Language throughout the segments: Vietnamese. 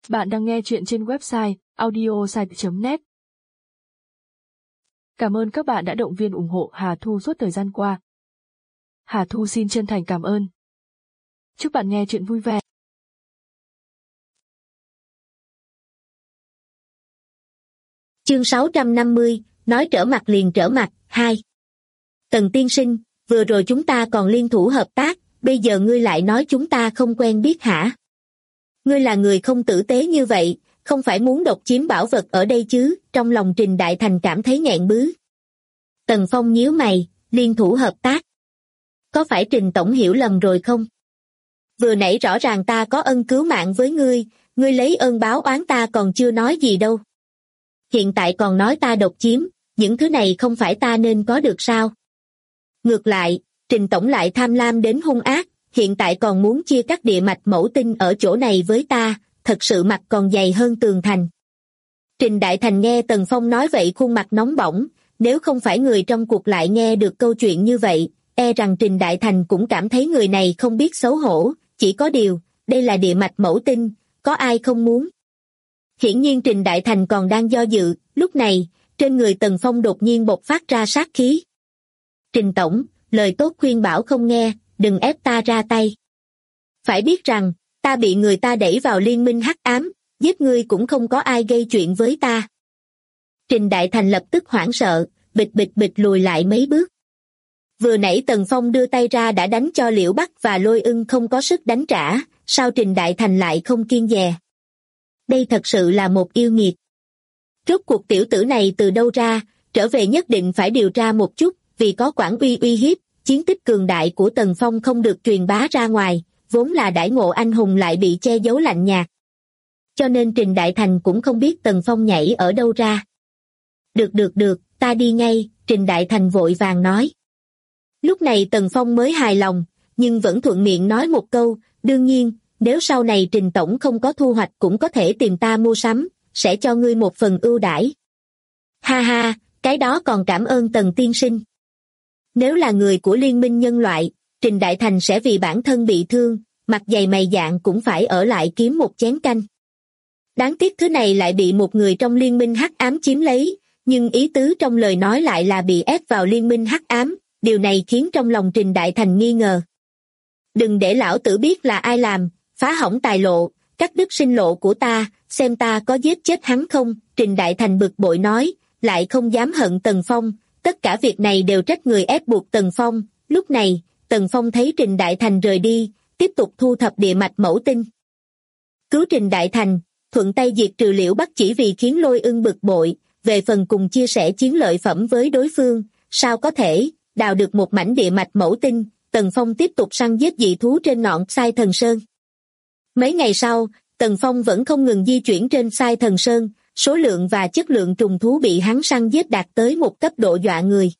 Bạn đang nghe chuyện trên website audiosite.net. Cảm ơn các bạn đã động viên ủng hộ Hà Thu suốt thời gian qua. Hà Thu xin chân thành cảm ơn. Chúc bạn nghe chuyện vui vẻ. Chương 650, nói trở mặt liền trở mặt, 2. Tần tiên sinh, vừa rồi chúng ta còn liên thủ hợp tác, bây giờ ngươi lại nói chúng ta không quen biết hả? Ngươi là người không tử tế như vậy, không phải muốn độc chiếm bảo vật ở đây chứ? Trong lòng Trình Đại Thành cảm thấy nghẹn bứ. Tần Phong nhíu mày, liên thủ hợp tác. Có phải Trình tổng hiểu lầm rồi không? Vừa nãy rõ ràng ta có ân cứu mạng với ngươi lấy ơn báo oán ta còn chưa nói gì đâu. Hiện tại còn nói ta độc chiếm, những thứ này không phải ta nên có được sao? Ngược lại, Trình tổng lại tham lam đến hung ác, hiện tại còn muốn chia cắt địa mạch mẫu tinh ở chỗ này với ta, thật sự mặt còn dày hơn tường thành. Trình Đại Thành nghe Tần Phong nói vậy khuôn mặt nóng bỏng, nếu không phải người trong cuộc lại nghe được câu chuyện như vậy, e rằng Trình Đại Thành cũng cảm thấy người này không biết xấu hổ, chỉ có điều, đây là địa mạch mẫu tinh, có ai không muốn. Hiển nhiên Trình Đại Thành còn đang do dự, lúc này, trên người Tần Phong đột nhiên bộc phát ra sát khí. Trình tổng, lời tốt khuyên bảo không nghe, đừng ép ta ra tay. Phải biết rằng, ta bị người ta đẩy vào liên minh hắc ám, giết ngươi cũng không có ai gây chuyện với ta. Trình Đại Thành lập tức hoảng sợ, bịch bịch bịch lùi lại mấy bước. Vừa nãy Tần Phong đưa tay ra đã đánh cho Liễu Bắc và Lôi Ưng không có sức đánh trả, sao Trình Đại Thành lại không kiêng dè? Đây thật sự là một yêu nghiệt. Rốt cuộc tiểu tử này từ đâu ra, trở về nhất định phải điều tra một chút, vì có Quản uy hiếp, chiến tích cường đại của Tần Phong không được truyền bá ra ngoài, vốn là đãi ngộ anh hùng lại bị che giấu lạnh nhạt. Cho nên Trình Đại Thành cũng không biết Tần Phong nhảy ở đâu ra. Được, ta đi ngay, Trình Đại Thành vội vàng nói. Lúc này Tần Phong mới hài lòng, nhưng vẫn thuận miệng nói một câu, đương nhiên, nếu sau này Trình tổng không có thu hoạch cũng có thể tìm ta mua sắm, sẽ cho ngươi một phần ưu đãi. Ha ha, cái đó còn cảm ơn Tần tiên sinh. Nếu là người của liên minh nhân loại, Trình Đại Thành sẽ vì bản thân bị thương, mặt dày mày dạn cũng phải ở lại kiếm một chén canh. Đáng tiếc thứ này lại bị một người trong liên minh hắc ám chiếm lấy, nhưng ý tứ trong lời nói lại là bị ép vào liên minh hắc ám, điều này khiến trong lòng Trình Đại Thành nghi ngờ. Đừng để lão tử biết là ai làm, phá hỏng tài lộ, cắt đứt sinh lộ của ta, xem ta có giết chết hắn không, Trình Đại Thành bực bội nói, lại không dám hận Tần Phong, tất cả việc này đều trách người ép buộc Tần Phong. Lúc này, Tần Phong thấy Trình Đại Thành rời đi, tiếp tục thu thập địa mạch mẫu tinh. Cứu Trình Đại Thành, thuận tay diệt trừ Liễu Bắc chỉ vì khiến Lôi Ưng bực bội, về phần cùng chia sẻ chiến lợi phẩm với đối phương, sao có thể, đào được một mảnh địa mạch mẫu tinh, Tần Phong tiếp tục săn giết dị thú trên ngọn Sai Thần Sơn. Mấy ngày sau, Tần Phong vẫn không ngừng di chuyển trên Sai Thần Sơn, số lượng và chất lượng trùng thú bị hắn săn giết đạt tới một cấp độ dọa người.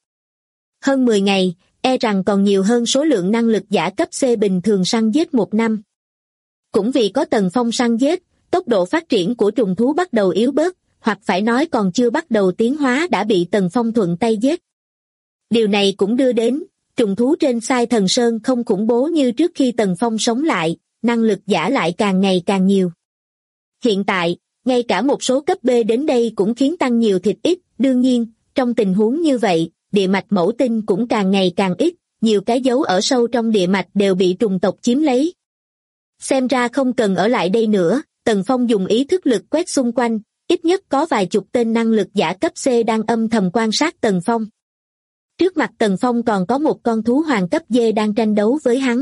Hơn 10 ngày, e rằng còn nhiều hơn số lượng năng lực giả cấp C bình thường săn giết một năm. Cũng vì có Tần Phong săn giết, tốc độ phát triển của trùng thú bắt đầu yếu bớt, hoặc phải nói còn chưa bắt đầu tiến hóa đã bị Tần Phong thuận tay giết. Điều này cũng đưa đến, trùng thú trên Sai Thần Sơn không khủng bố như trước khi Tần Phong sống lại, năng lực giả lại càng ngày càng nhiều. Hiện tại, ngay cả một số cấp B đến đây cũng khiến tăng nhiều thịt ít, đương nhiên, trong tình huống như vậy, địa mạch mẫu tinh cũng càng ngày càng ít, nhiều cái dấu ở sâu trong địa mạch đều bị trùng tộc chiếm lấy. Xem ra không cần ở lại đây nữa, Tần Phong dùng ý thức lực quét xung quanh, ít nhất có vài chục tên năng lực giả cấp C đang âm thầm quan sát Tần Phong. Trước mặt Tần Phong còn có một con thú hoàng cấp D đang tranh đấu với hắn.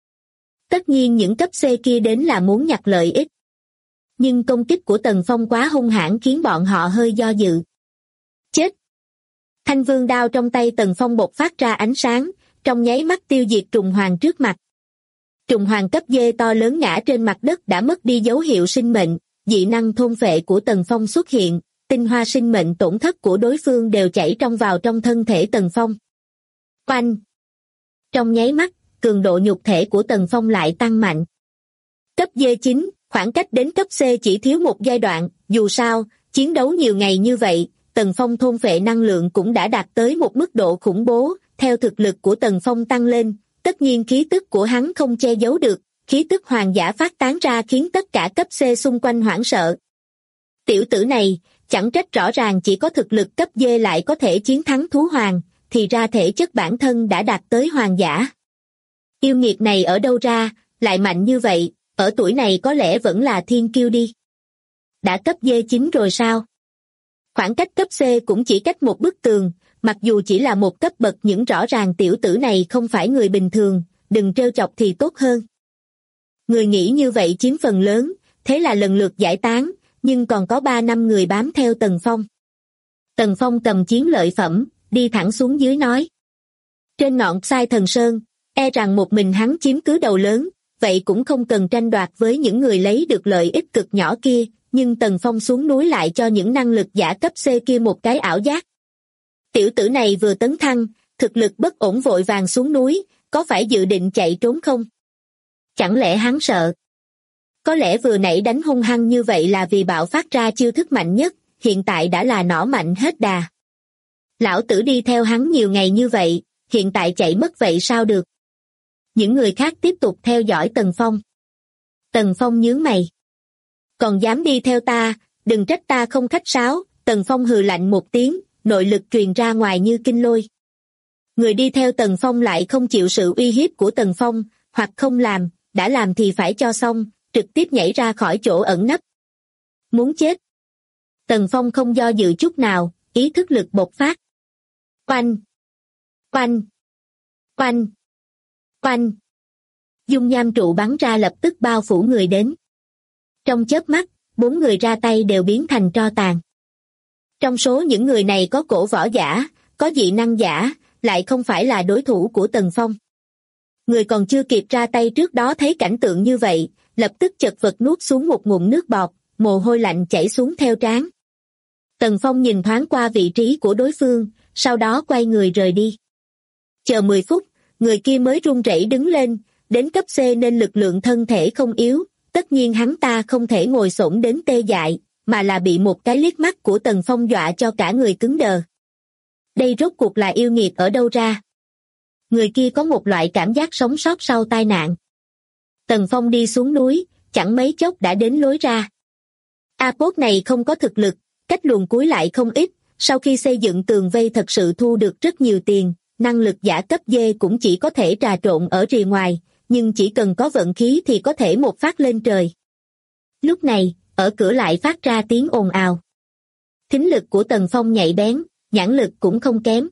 Tất nhiên những cấp C kia đến là muốn nhặt lợi ích. Nhưng công kích của Tần Phong quá hung hãn khiến bọn họ hơi do dự. Chết! Thanh vương đao trong tay Tần Phong bộc phát ra ánh sáng, trong nháy mắt tiêu diệt trùng hoàng trước mặt. Trùng hoàng cấp D to lớn ngã trên mặt đất đã mất đi dấu hiệu sinh mệnh, dị năng thôn phệ của Tần Phong xuất hiện, tinh hoa sinh mệnh tổn thất của đối phương đều chảy vào trong thân thể Tần Phong. Oanh! Trong nháy mắt, cường độ nhục thể của Tần Phong lại tăng mạnh. Cấp D9, khoảng cách đến cấp C chỉ thiếu một giai đoạn, dù sao, chiến đấu nhiều ngày như vậy, Tần Phong thôn phệ năng lượng cũng đã đạt tới một mức độ khủng bố, theo thực lực của Tần Phong tăng lên, tất nhiên khí tức của hắn không che giấu được, khí tức hoàng giả phát tán ra khiến tất cả cấp C xung quanh hoảng sợ. Tiểu tử này, chẳng trách rõ ràng chỉ có thực lực cấp D lại có thể chiến thắng thú hoàng, thì ra thể chất bản thân đã đạt tới hoàng giả. Yêu nghiệt này ở đâu ra, lại mạnh như vậy, ở tuổi này có lẽ vẫn là thiên kiêu đi. Đã cấp D9 rồi sao? Khoảng cách cấp C cũng chỉ cách một bức tường, mặc dù chỉ là một cấp bậc nhưng rõ ràng tiểu tử này không phải người bình thường, đừng trêu chọc thì tốt hơn. Người nghĩ như vậy chiếm phần lớn, thế là lần lượt giải tán, nhưng còn có 3-5 người bám theo Tần Phong. Tần Phong cầm chiến lợi phẩm, đi thẳng xuống dưới nói. Trên ngọn Sai Thần Sơn, e rằng một mình hắn chiếm cứ đầu lớn, vậy cũng không cần tranh đoạt với những người lấy được lợi ích cực nhỏ kia, nhưng Tần Phong xuống núi lại cho những năng lực giả cấp C kia một cái ảo giác. Tiểu tử này vừa tấn thăng, thực lực bất ổn vội vàng xuống núi, có phải dự định chạy trốn không? Chẳng lẽ hắn sợ? Có lẽ vừa nãy đánh hung hăng như vậy là vì bạo phát ra chiêu thức mạnh nhất, hiện tại đã là nỏ mạnh hết đà. Lão tử đi theo hắn nhiều ngày như vậy, hiện tại chạy mất vậy sao được? Những người khác tiếp tục theo dõi Tần Phong. Tần Phong nhướng mày. Còn dám đi theo ta, đừng trách ta không khách sáo. Tần Phong hừ lạnh một tiếng, nội lực truyền ra ngoài như kinh lôi. Người đi theo Tần Phong lại không chịu sự uy hiếp của Tần Phong, hoặc không làm, đã làm thì phải cho xong, trực tiếp nhảy ra khỏi chỗ ẩn nấp. Muốn chết. Tần Phong không do dự chút nào, ý thức lực bộc phát. Oanh! Oanh! Oanh! Oanh! Dung nham trụ bắn ra lập tức bao phủ người đến. Trong chớp mắt, 4 người ra tay đều biến thành tro tàn. Trong số những người này có cổ võ giả, có dị năng giả, lại không phải là đối thủ của Tần Phong. Người còn chưa kịp ra tay trước đó thấy cảnh tượng như vậy, lập tức chật vật nuốt xuống một ngụm nước bọt, mồ hôi lạnh chảy xuống theo trán. Tần Phong nhìn thoáng qua vị trí của đối phương, sau đó quay người rời đi. Chờ 10 phút, người kia mới run rẩy đứng lên, đến cấp C nên lực lượng thân thể không yếu, tất nhiên hắn ta không thể ngồi xổm đến tê dại, mà là bị một cái liếc mắt của Tần Phong dọa cho cả người cứng đờ. Đây rốt cuộc là yêu nghiệt ở đâu ra? Người kia có một loại cảm giác sống sót sau tai nạn. Tần Phong đi xuống núi, chẳng mấy chốc đã đến lối ra. Apot này không có thực lực, cách luồn cuối lại không ít, sau khi xây dựng tường vây thật sự thu được rất nhiều tiền, năng lực giả cấp D cũng chỉ có thể trà trộn ở rìa ngoài, nhưng chỉ cần có vận khí thì có thể một phát lên trời. Lúc này, ở cửa lại phát ra tiếng ồn ào. Thính lực của Tần Phong nhạy bén, nhãn lực cũng không kém.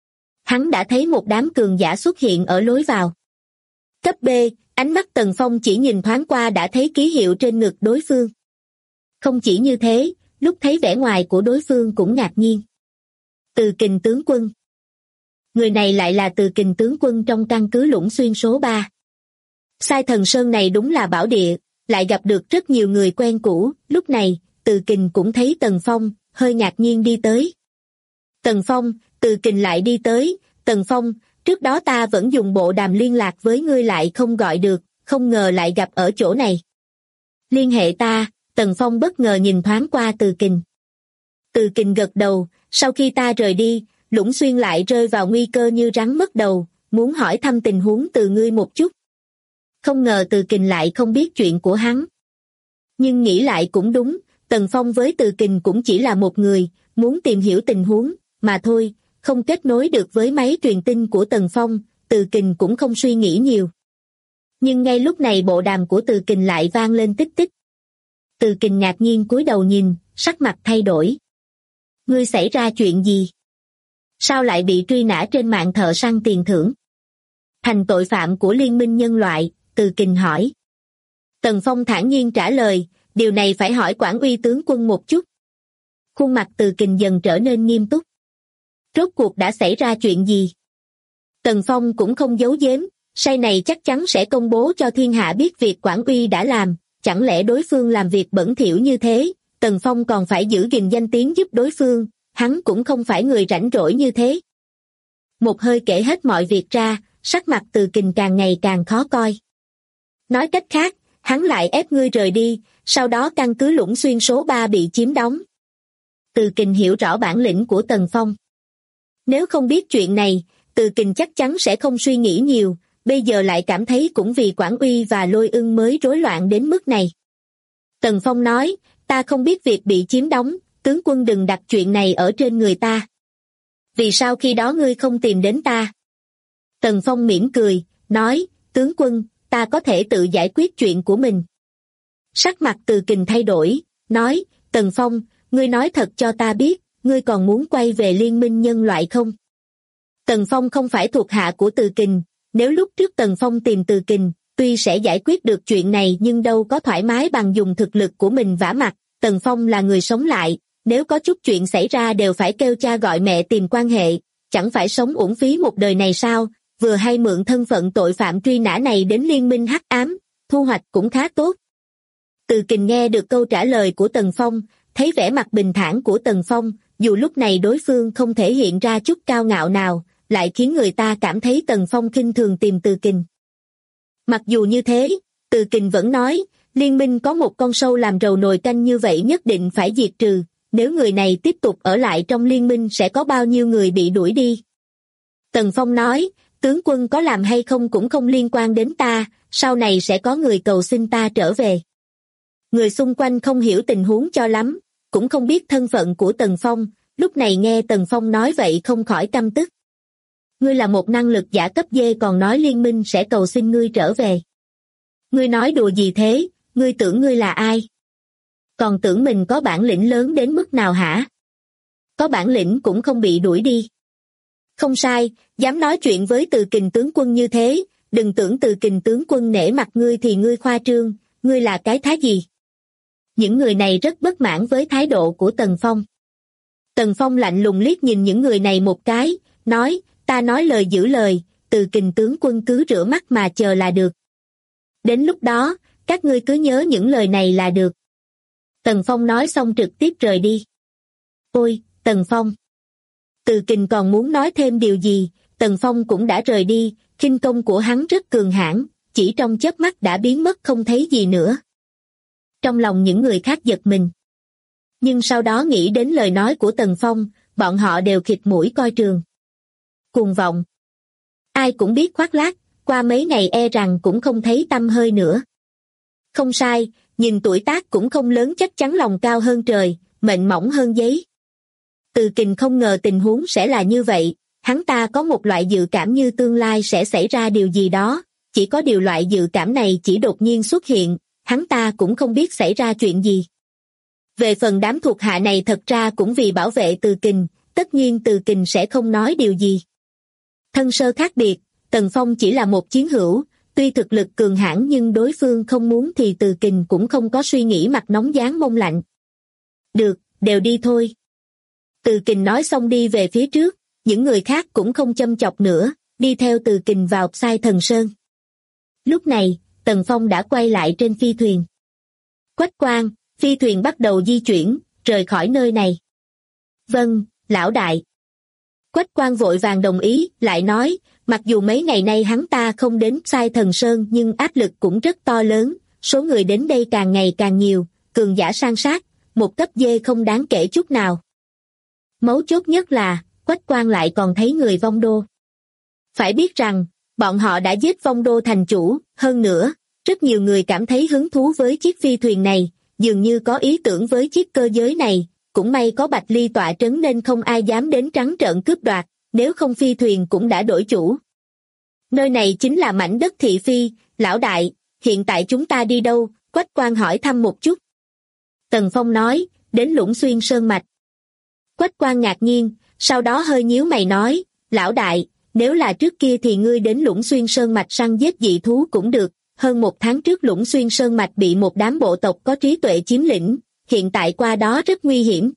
Hắn đã thấy một đám cường giả xuất hiện ở lối vào. Cấp B, ánh mắt Tần Phong chỉ nhìn thoáng qua đã thấy ký hiệu trên ngực đối phương. Không chỉ như thế, lúc thấy vẻ ngoài của đối phương cũng ngạc nhiên. Từ Kình tướng quân. Người này lại là Từ Kình tướng quân trong căn cứ Lũng Xuyên số 3. Sai Thần Sơn này đúng là bảo địa, lại gặp được rất nhiều người quen cũ. Lúc này, Từ Kình cũng thấy Tần Phong, hơi ngạc nhiên đi tới. Tần Phong, Từ Kình lại đi tới. Tần Phong, trước đó ta vẫn dùng bộ đàm liên lạc với ngươi lại không gọi được, không ngờ lại gặp ở chỗ này. Liên hệ ta. Tần Phong bất ngờ nhìn thoáng qua Từ Kình. Từ Kình gật đầu, sau khi ta rời đi, Lũng Xuyên lại rơi vào nguy cơ như rắn mất đầu, muốn hỏi thăm tình huống từ ngươi một chút. Không ngờ Từ Kình lại không biết chuyện của hắn. Nhưng nghĩ lại cũng đúng, Tần Phong với Từ Kình cũng chỉ là một người, muốn tìm hiểu tình huống, mà thôi, không kết nối được với máy truyền tin của Tần Phong, Từ Kình cũng không suy nghĩ nhiều. Nhưng ngay lúc này bộ đàm của Từ Kình lại vang lên tích tích. Từ Kình ngạc nhiên cúi đầu nhìn, sắc mặt thay đổi. Ngươi xảy ra chuyện gì? Sao lại bị truy nã trên mạng thợ săn tiền thưởng? Thành tội phạm của Liên minh Nhân loại, Từ Kình hỏi. Tần Phong thản nhiên trả lời, điều này phải hỏi Quản Uy tướng quân một chút. Khuôn mặt Từ Kình dần trở nên nghiêm túc. Rốt cuộc đã xảy ra chuyện gì? Tần Phong cũng không giấu giếm, say này chắc chắn sẽ công bố cho thiên hạ biết việc Quản Uy đã làm, chẳng lẽ đối phương làm việc bẩn thỉu như thế, Tần Phong còn phải giữ gìn danh tiếng giúp đối phương, hắn cũng không phải người rảnh rỗi như thế. Một hơi kể hết mọi việc ra, sắc mặt Từ Kình càng ngày càng khó coi. Nói cách khác, hắn lại ép ngươi rời đi, sau đó căn cứ Lũng Xuyên số 3 bị chiếm đóng. Từ Kình hiểu rõ bản lĩnh của Tần Phong. Nếu không biết chuyện này, Từ Kình chắc chắn sẽ không suy nghĩ nhiều, bây giờ lại cảm thấy cũng vì Quản Uy và Lôi Ưng mới rối loạn đến mức này. Tần Phong nói, ta không biết việc bị chiếm đóng, tướng quân đừng đặt chuyện này ở trên người ta. Vì sao khi đó ngươi không tìm đến ta? Tần Phong mỉm cười, nói, tướng quân, ta có thể tự giải quyết chuyện của mình. Sắc mặt Từ Kình thay đổi, nói, Tần Phong, ngươi nói thật cho ta biết, ngươi còn muốn quay về liên minh nhân loại không? Tần Phong không phải thuộc hạ của Từ Kình, nếu lúc trước Tần Phong tìm Từ Kình, tuy sẽ giải quyết được chuyện này nhưng đâu có thoải mái bằng dùng thực lực của mình vả mặt. Tần Phong là người sống lại, nếu có chút chuyện xảy ra đều phải kêu cha gọi mẹ tìm quan hệ, chẳng phải sống uổng phí một đời này sao? Vừa hay mượn thân phận tội phạm truy nã này đến liên minh hắc ám, thu hoạch cũng khá tốt. Từ Kình nghe được câu trả lời của Tần Phong, thấy vẻ mặt bình thản của Tần Phong, dù lúc này đối phương không thể hiện ra chút cao ngạo nào, lại khiến người ta cảm thấy Tần Phong khinh thường tìm Từ Kình. Mặc dù như thế, Từ Kình vẫn nói, liên minh có một con sâu làm rầu nồi canh như vậy nhất định phải diệt trừ, nếu người này tiếp tục ở lại trong liên minh sẽ có bao nhiêu người bị đuổi đi. Tần Phong nói, tướng quân có làm hay không cũng không liên quan đến ta, sau này sẽ có người cầu xin ta trở về. Người xung quanh không hiểu tình huống cho lắm, cũng không biết thân phận của Tần Phong, lúc này nghe Tần Phong nói vậy không khỏi căm tức. Ngươi là một năng lực giả cấp D còn nói liên minh sẽ cầu xin ngươi trở về. Ngươi nói đùa gì thế, ngươi tưởng ngươi là ai? Còn tưởng mình có bản lĩnh lớn đến mức nào hả? Có bản lĩnh cũng không bị đuổi đi. Không sai, dám nói chuyện với Từ Kình tướng quân như thế, đừng tưởng Từ Kình tướng quân nể mặt ngươi thì ngươi khoa trương, ngươi là cái thá gì? Những người này rất bất mãn với thái độ của Tần Phong. Tần Phong lạnh lùng liếc nhìn những người này một cái, nói, ta nói lời giữ lời, Từ Kình tướng quân cứ rửa mắt mà chờ là được. Đến lúc đó, các ngươi cứ nhớ những lời này là được. Tần Phong nói xong trực tiếp rời đi. Ôi, Tần Phong! Từ Kình còn muốn nói thêm điều gì, Tần Phong cũng đã rời đi, khinh công của hắn rất cường hãn, chỉ trong chớp mắt đã biến mất không thấy gì nữa. Trong lòng những người khác giật mình. Nhưng sau đó nghĩ đến lời nói của Tần Phong, bọn họ đều khịt mũi coi trường. Cuồng vọng. Ai cũng biết khoác lác, qua mấy ngày e rằng cũng không thấy tăm hơi nữa. Không sai, nhìn tuổi tác cũng không lớn chắc chắn lòng cao hơn trời, mệnh mỏng hơn giấy. Từ Kình không ngờ tình huống sẽ là như vậy, hắn ta có một loại dự cảm như tương lai sẽ xảy ra điều gì đó, chỉ có điều loại dự cảm này chỉ đột nhiên xuất hiện, hắn ta cũng không biết xảy ra chuyện gì. Về phần đám thuộc hạ này thật ra cũng vì bảo vệ Từ Kình, tất nhiên Từ Kình sẽ không nói điều gì. Thân sơ khác biệt, Tần Phong chỉ là một chiến hữu, tuy thực lực cường hãn nhưng đối phương không muốn thì Từ Kình cũng không có suy nghĩ mặt nóng dán mông lạnh. Được, đều đi thôi. Từ Kình nói xong đi về phía trước, những người khác cũng không châm chọc nữa, đi theo Từ Kình vào Sai Thần Sơn. Lúc này, Tần Phong đã quay lại trên phi thuyền. Quách Quang, phi thuyền bắt đầu di chuyển, rời khỏi nơi này. Vâng, lão đại. Quách Quang vội vàng đồng ý, lại nói, mặc dù mấy ngày nay hắn ta không đến Sai Thần Sơn nhưng áp lực cũng rất to lớn, số người đến đây càng ngày càng nhiều, cường giả san sát, một cấp D không đáng kể chút nào. Mấu chốt nhất là, Quách Quang lại còn thấy người Vong Đô. Phải biết rằng, bọn họ đã giết Vong Đô thành chủ, hơn nữa, rất nhiều người cảm thấy hứng thú với chiếc phi thuyền này, dường như có ý tưởng với chiếc cơ giới này, cũng may có Bạch Ly tọa trấn nên không ai dám đến trắng trợn cướp đoạt, nếu không phi thuyền cũng đã đổi chủ. Nơi này chính là mảnh đất thị phi, lão đại, hiện tại chúng ta đi đâu? Quách Quang hỏi thăm một chút. Tần Phong nói, đến Lũng Xuyên Sơn Mạch. Quách Quang ngạc nhiên, sau đó hơi nhíu mày nói, lão đại, nếu là trước kia thì ngươi đến Lũng Xuyên Sơn Mạch săn giết dị thú cũng được, hơn 1 tháng trước Lũng Xuyên Sơn Mạch bị một đám bộ tộc có trí tuệ chiếm lĩnh, hiện tại qua đó rất nguy hiểm.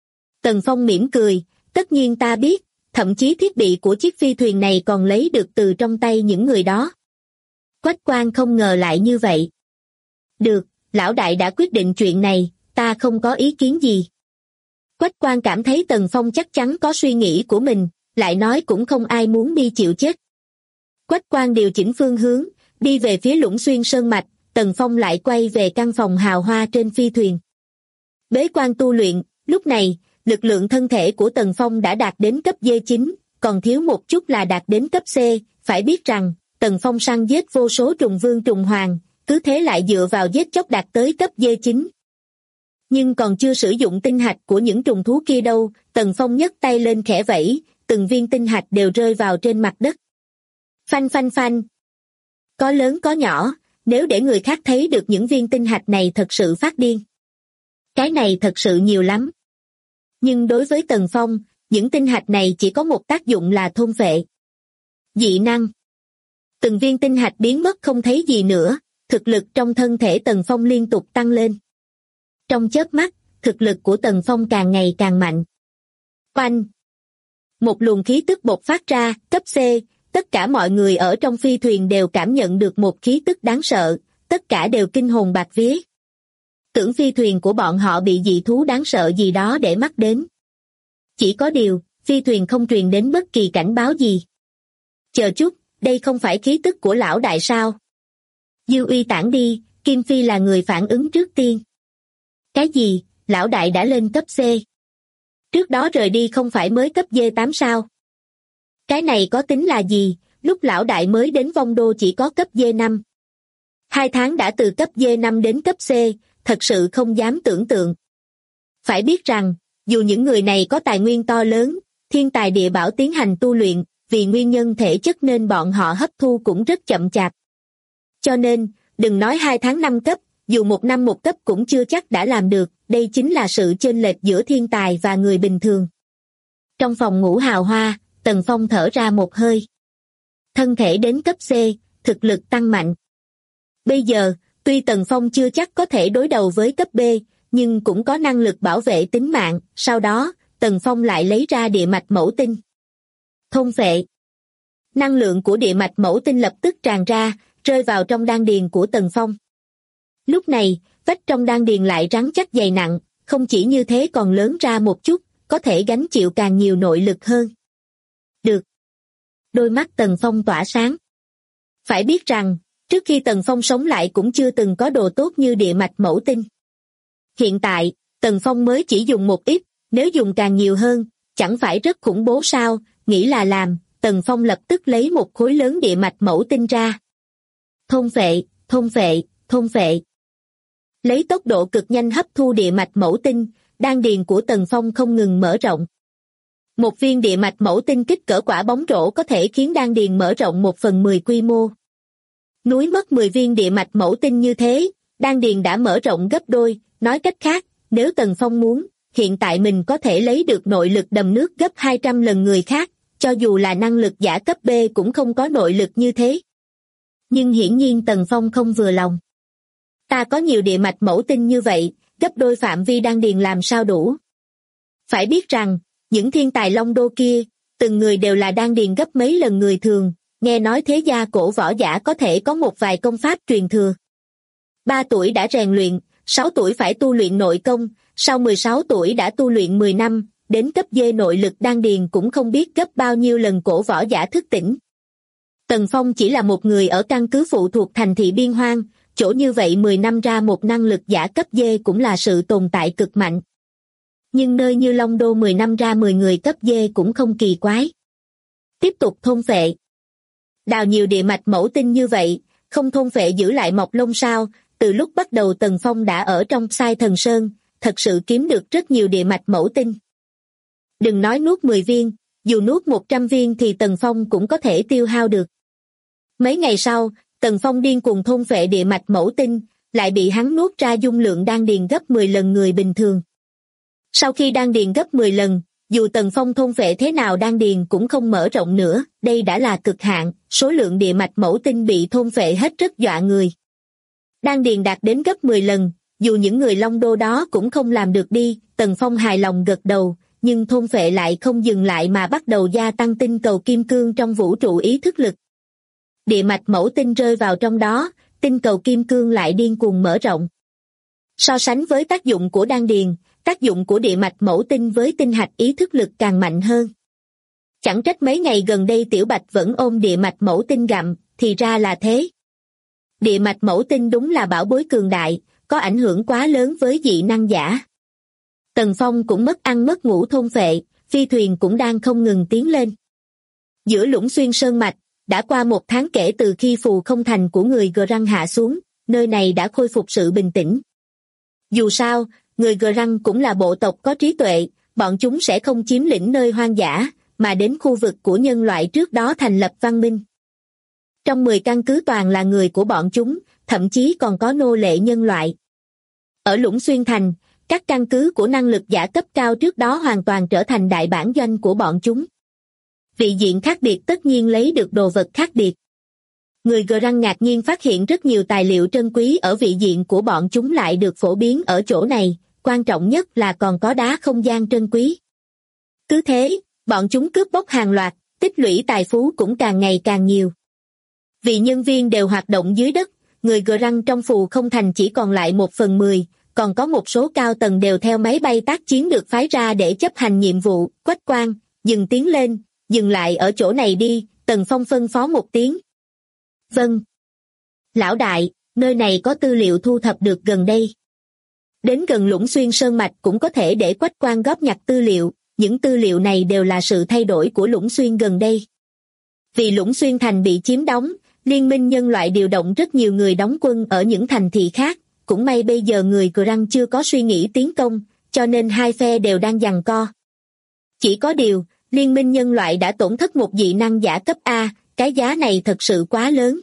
Tần Phong mỉm cười, tất nhiên ta biết, thậm chí thiết bị của chiếc phi thuyền này còn lấy được từ trong tay những người đó. Quách Quang không ngờ lại như vậy. Được, lão đại đã quyết định chuyện này, ta không có ý kiến gì. Quách Quang cảm thấy Tần Phong chắc chắn có suy nghĩ của mình, lại nói cũng không ai muốn đi chịu chết. Quách Quang điều chỉnh phương hướng, đi về phía Lũng Xuyên Sơn Mạch, Tần Phong lại quay về căn phòng hào hoa trên phi thuyền. Bế quan tu luyện, lúc này, lực lượng thân thể của Tần Phong đã đạt đến cấp D9, còn thiếu một chút là đạt đến cấp C, phải biết rằng, Tần Phong săn giết vô số trùng vương trùng hoàng, cứ thế lại dựa vào giết chóc đạt tới cấp D9. Nhưng còn chưa sử dụng tinh hạch của những trùng thú kia đâu, Tần Phong nhấc tay lên khẽ vẫy, từng viên tinh hạch đều rơi vào trên mặt đất. Phanh phanh phanh. Có lớn có nhỏ, nếu để người khác thấy được những viên tinh hạch này thật sự phát điên. Cái này thật sự nhiều lắm. Nhưng đối với Tần Phong, những tinh hạch này chỉ có một tác dụng là thôn phệ. Dị năng. Từng viên tinh hạch biến mất không thấy gì nữa, thực lực trong thân thể Tần Phong liên tục tăng lên. Trong chớp mắt, thực lực của Tần Phong càng ngày càng mạnh. Oanh! Một luồng khí tức bộc phát ra, cấp C, tất cả mọi người ở trong phi thuyền đều cảm nhận được một khí tức đáng sợ, tất cả đều kinh hồn bạt vía. Tưởng phi thuyền của bọn họ bị dị thú đáng sợ gì đó để mắt đến. Chỉ có điều, phi thuyền không truyền đến bất kỳ cảnh báo gì. Chờ chút, đây không phải khí tức của lão đại sao? Dư uy tản đi, Kim Phi là người phản ứng trước tiên. Cái gì, lão đại đã lên cấp C? Trước đó rời đi không phải mới cấp D8 sao? Cái này có tính là gì, lúc lão đại mới đến Vong Đô chỉ có cấp D5. 2 tháng đã từ cấp D5 đến cấp C, thật sự không dám tưởng tượng. Phải biết rằng, dù những người này có tài nguyên to lớn, thiên tài địa bảo tiến hành tu luyện, vì nguyên nhân thể chất nên bọn họ hấp thu cũng rất chậm chạp. Cho nên, đừng nói 2 tháng 5 cấp, dù 1 năm 1 cấp cũng chưa chắc đã làm được, đây chính là sự chênh lệch giữa thiên tài và người bình thường. Trong phòng ngủ hào hoa, Tần Phong thở ra một hơi. Thân thể đến cấp C, thực lực tăng mạnh. Bây giờ, tuy Tần Phong chưa chắc có thể đối đầu với cấp B, nhưng cũng có năng lực bảo vệ tính mạng, sau đó, Tần Phong lại lấy ra địa mạch mẫu tinh. Thôn phệ. Năng lượng của địa mạch mẫu tinh lập tức tràn ra, rơi vào trong đan điền của Tần Phong. Lúc này, vách trong đan điền lại rắn chắc dày nặng, không chỉ như thế còn lớn ra một chút, có thể gánh chịu càng nhiều nội lực hơn. Được. Đôi mắt Tần Phong tỏa sáng. Phải biết rằng, trước khi Tần Phong sống lại cũng chưa từng có đồ tốt như địa mạch mẫu tinh. Hiện tại, Tần Phong mới chỉ dùng một ít, nếu dùng càng nhiều hơn, chẳng phải rất khủng bố sao, nghĩ là làm, Tần Phong lập tức lấy một khối lớn địa mạch mẫu tinh ra. Thôn phệ, thôn phệ, thôn phệ. Lấy tốc độ cực nhanh hấp thu địa mạch mẫu tinh, đan điền của Tần Phong không ngừng mở rộng. Một viên địa mạch mẫu tinh kích cỡ quả bóng rổ có thể khiến đan điền mở rộng 1/10 quy mô. Núi mất 10 viên địa mạch mẫu tinh như thế, đan điền đã mở rộng gấp đôi, nói cách khác, nếu Tần Phong muốn, hiện tại mình có thể lấy được nội lực đầm nước gấp 200 lần người khác, cho dù là năng lực giả cấp B cũng không có nội lực như thế. Nhưng hiển nhiên Tần Phong không vừa lòng. Ta có nhiều địa mạch mẫu tinh như vậy, gấp đôi phạm vi đan điền làm sao đủ. Phải biết rằng, những thiên tài Long Đô kia, từng người đều là đan điền gấp mấy lần người thường, nghe nói thế gia cổ võ giả có thể có một vài công pháp truyền thừa. 3 tuổi đã rèn luyện, 6 tuổi phải tu luyện nội công, sau 16 tuổi đã tu luyện 10 năm, đến cấp D nội lực đan điền cũng không biết gấp bao nhiêu lần cổ võ giả thức tỉnh. Tần Phong chỉ là một người ở căn cứ phụ thuộc thành thị biên hoang, chỗ như vậy 10 năm ra một năng lực giả cấp D cũng là sự tồn tại cực mạnh. Nhưng nơi như Long Đô 10 năm ra 10 người cấp D cũng không kỳ quái. Tiếp tục thôn phệ. Đào nhiều địa mạch mẫu tinh như vậy, không thôn phệ giữ lại mọc lông sao, từ lúc bắt đầu Tần Phong đã ở trong Sai Thần Sơn, thật sự kiếm được rất nhiều địa mạch mẫu tinh. Đừng nói nuốt 10 viên, dù nuốt 100 viên thì Tần Phong cũng có thể tiêu hao được. Mấy ngày sau, Tần Phong điên cuồng thôn phệ địa mạch mẫu tinh, lại bị hắn nuốt ra dung lượng đan điền gấp 10 lần người bình thường. Sau khi đan điền gấp 10 lần, dù Tần Phong thôn phệ thế nào đan điền cũng không mở rộng nữa, đây đã là cực hạn, số lượng địa mạch mẫu tinh bị thôn phệ hết rất dọa người. Đan điền đạt đến gấp 10 lần, dù những người Long Đô đó cũng không làm được đi, Tần Phong hài lòng gật đầu, nhưng thôn phệ lại không dừng lại mà bắt đầu gia tăng tinh cầu kim cương trong vũ trụ ý thức lực. Địa mạch mẫu tinh rơi vào trong đó, tinh cầu kim cương lại điên cuồng mở rộng. So sánh với tác dụng của đan điền, tác dụng của địa mạch mẫu tinh với tinh hạch ý thức lực càng mạnh hơn. Chẳng trách mấy ngày gần đây Tiểu Bạch vẫn ôm địa mạch mẫu tinh gặm, thì ra là thế. Địa mạch mẫu tinh đúng là bảo bối cường đại, có ảnh hưởng quá lớn với dị năng giả. Tần Phong cũng mất ăn mất ngủ thôn phệ, phi thuyền cũng đang không ngừng tiến lên. Giữa Lũng Xuyên Sơn Mạch, đã qua 1 tháng kể từ khi phù không thành của người Grăng hạ xuống, nơi này đã khôi phục sự bình tĩnh. Dù sao, người Grăng cũng là bộ tộc có trí tuệ, bọn chúng sẽ không chiếm lĩnh nơi hoang dã, mà đến khu vực của nhân loại trước đó thành lập văn minh. Trong 10 căn cứ toàn là người của bọn chúng, thậm chí còn có nô lệ nhân loại. Ở Lũng Xuyên Thành, các căn cứ của năng lực giả cấp cao trước đó hoàn toàn trở thành đại bản doanh của bọn chúng. Vị diện khác biệt tất nhiên lấy được đồ vật khác biệt. Người Grăng ngạc nhiên phát hiện rất nhiều tài liệu trân quý ở vị diện của bọn chúng lại được phổ biến ở chỗ này, quan trọng nhất là còn có đá không gian trân quý. Cứ thế, bọn chúng cướp bóc hàng loạt, tích lũy tài phú cũng càng ngày càng nhiều. Vì nhân viên đều hoạt động dưới đất, người Grăng trong phù không thành chỉ còn lại 1/10, còn có một số cao tầng đều theo máy bay tác chiến được phái ra để chấp hành nhiệm vụ. Quách Quang, dừng tiến lên, dừng lại ở chỗ này đi, Tần Phong phân phó một tiếng. Vâng. Lão đại, nơi này có tư liệu thu thập được gần đây. Đến gần Lũng Xuyên Sơn Mạch cũng có thể để Quách Quang góp nhặt tư liệu, những tư liệu này đều là sự thay đổi của Lũng Xuyên gần đây. Vì Lũng Xuyên Thành bị chiếm đóng, Liên minh nhân loại điều động rất nhiều người đóng quân ở những thành thị khác, cũng may bây giờ người Grăng chưa có suy nghĩ tiến công, cho nên hai phe đều đang giằng co. Chỉ có điều, Liên minh nhân loại đã tổn thất một dị năng giả cấp A, cái giá này thật sự quá lớn.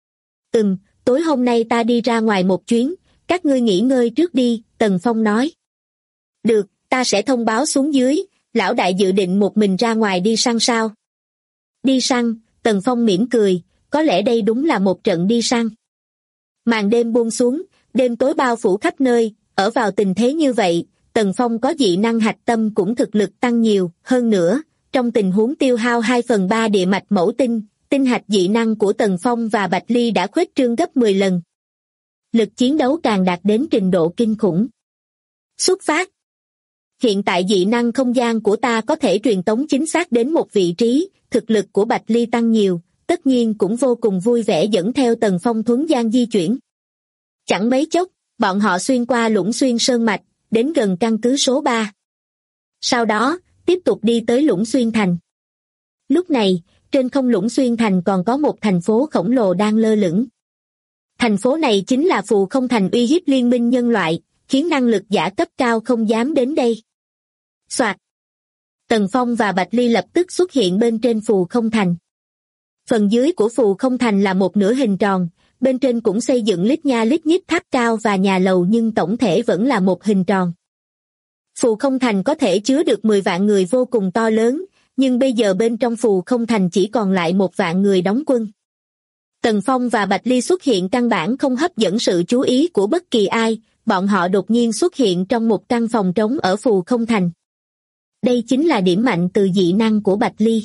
Tối hôm nay ta đi ra ngoài một chuyến, các ngươi nghỉ ngơi trước đi, Tần Phong nói. Được, ta sẽ thông báo xuống dưới, lão đại dự định một mình ra ngoài đi săn sao? Đi săn, Tần Phong mỉm cười, có lẽ đây đúng là một trận đi săn. Màn đêm buông xuống, đêm tối bao phủ khắp nơi, ở vào tình thế như vậy, Tần Phong có dị năng hạch tâm cũng thực lực tăng nhiều, hơn nữa, trong tình huống tiêu hao 2/3 địa mạch mẫu tinh, tinh hạch dị năng của Tần Phong và Bạch Ly đã khuếch trương gấp 10 lần. Lực chiến đấu càng đạt đến trình độ kinh khủng. Xuất phát. Hiện tại dị năng không gian của ta có thể truyền tống chính xác đến một vị trí, thực lực của Bạch Ly tăng nhiều, tất nhiên cũng vô cùng vui vẻ dẫn theo Tần Phong thuấn gian di chuyển. Chẳng mấy chốc, bọn họ xuyên qua Lũng Xuyên Sơn Mạch, đến gần căn cứ số 3. Sau đó, tiếp tục đi tới Lũng Xuyên Thành. Lúc này, trên không Lũng Xuyên Thành còn có một thành phố khổng lồ đang lơ lửng. Thành phố này chính là phù không thành uy hiếp liên minh nhân loại, khiến năng lực giả cấp cao không dám đến đây. Soạt. Tần Phong và Bạch Ly lập tức xuất hiện bên trên phù không thành. Phần dưới của phù không thành là một nửa hình tròn, bên trên cũng xây dựng lít nha lít nhít tháp cao và nhà lầu nhưng tổng thể vẫn là một hình tròn. Phù không thành có thể chứa được 10 vạn người vô cùng to lớn, nhưng bây giờ bên trong phù không thành chỉ còn lại 1 vạn người đóng quân. Tần Phong và Bạch Ly xuất hiện căn bản không hấp dẫn sự chú ý của bất kỳ ai, bọn họ đột nhiên xuất hiện trong một căn phòng trống ở phù không thành. Đây chính là điểm mạnh từ dị năng của Bạch Ly.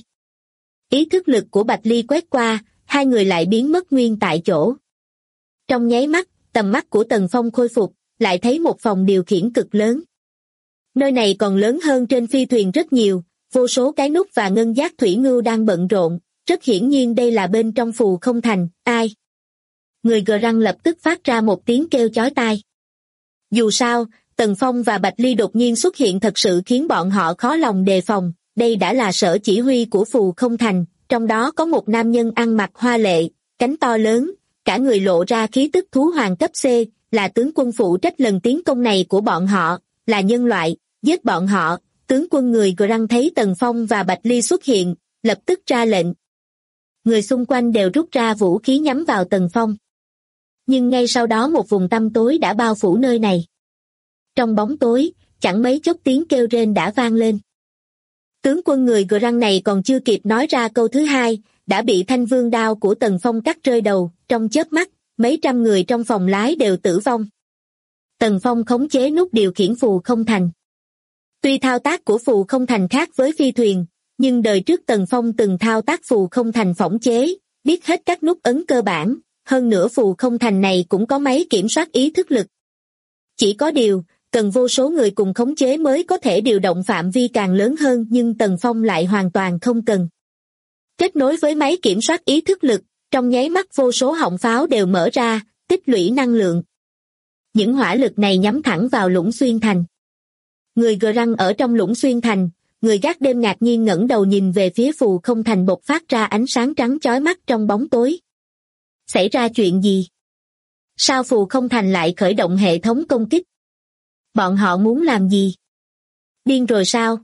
Ý thức lực của Bạch Ly quét qua, hai người lại biến mất nguyên tại chỗ. Trong nháy mắt, tầm mắt của Tần Phong khôi phục, lại thấy một phòng điều khiển cực lớn. Nơi này còn lớn hơn trên phi thuyền rất nhiều, vô số cái nút và ngân giác thủy ngưu đang bận rộn, rất hiển nhiên đây là bên trong phù không thành. Ai? Người Grăng lập tức phát ra một tiếng kêu chói tai. Dù sao, Tần Phong và Bạch Ly đột nhiên xuất hiện thật sự khiến bọn họ khó lòng đề phòng, đây đã là sở chỉ huy của phù không thành, trong đó có một nam nhân ăn mặc hoa lệ, cánh to lớn, cả người lộ ra khí tức thú hoàng cấp C, là tướng quân phụ trách lần tiến công này của bọn họ, là nhân loại, giết bọn họ. Tướng quân người Grăng thấy Tần Phong và Bạch Ly xuất hiện, lập tức ra lệnh. Người xung quanh đều rút ra vũ khí nhắm vào Tần Phong. Nhưng ngay sau đó một vùng tăm tối đã bao phủ nơi này. Trong bóng tối, chẳng mấy chốc tiếng kêu rên đã vang lên. Tướng quân người Grăng này còn chưa kịp nói ra câu thứ hai, đã bị thanh vương đao của Tần Phong cắt rơi đầu, trong chớp mắt, mấy trăm người trong phòng lái đều tử vong. Tần Phong khống chế nút điều khiển phù không thành. Tuy thao tác của phù không thành khác với phi thuyền, nhưng đời trước Tần Phong từng thao tác phù không thành phỏng chế, biết hết các nút ấn cơ bản, hơn nữa phù không thành này cũng có máy kiểm soát ý thức lực. Chỉ có điều, cần vô số người cùng khống chế mới có thể điều động phạm vi càng lớn hơn nhưng Tần Phong lại hoàn toàn không cần. Kết nối với máy kiểm soát ý thức lực, trong nháy mắt vô số họng pháo đều mở ra, tích lũy năng lượng. Những hỏa lực này nhắm thẳng vào Lũng Xuyên Thành. Người Grăng ở trong Lũng Xuyên Thành, người gác đêm ngạc nhiên ngẩng đầu nhìn về phía Phù Không Thành bộc phát ra ánh sáng trắng chói mắt trong bóng tối. Xảy ra chuyện gì? Sao Phù Không Thành lại khởi động hệ thống công kích? Bọn họ muốn làm gì? Điên rồi sao?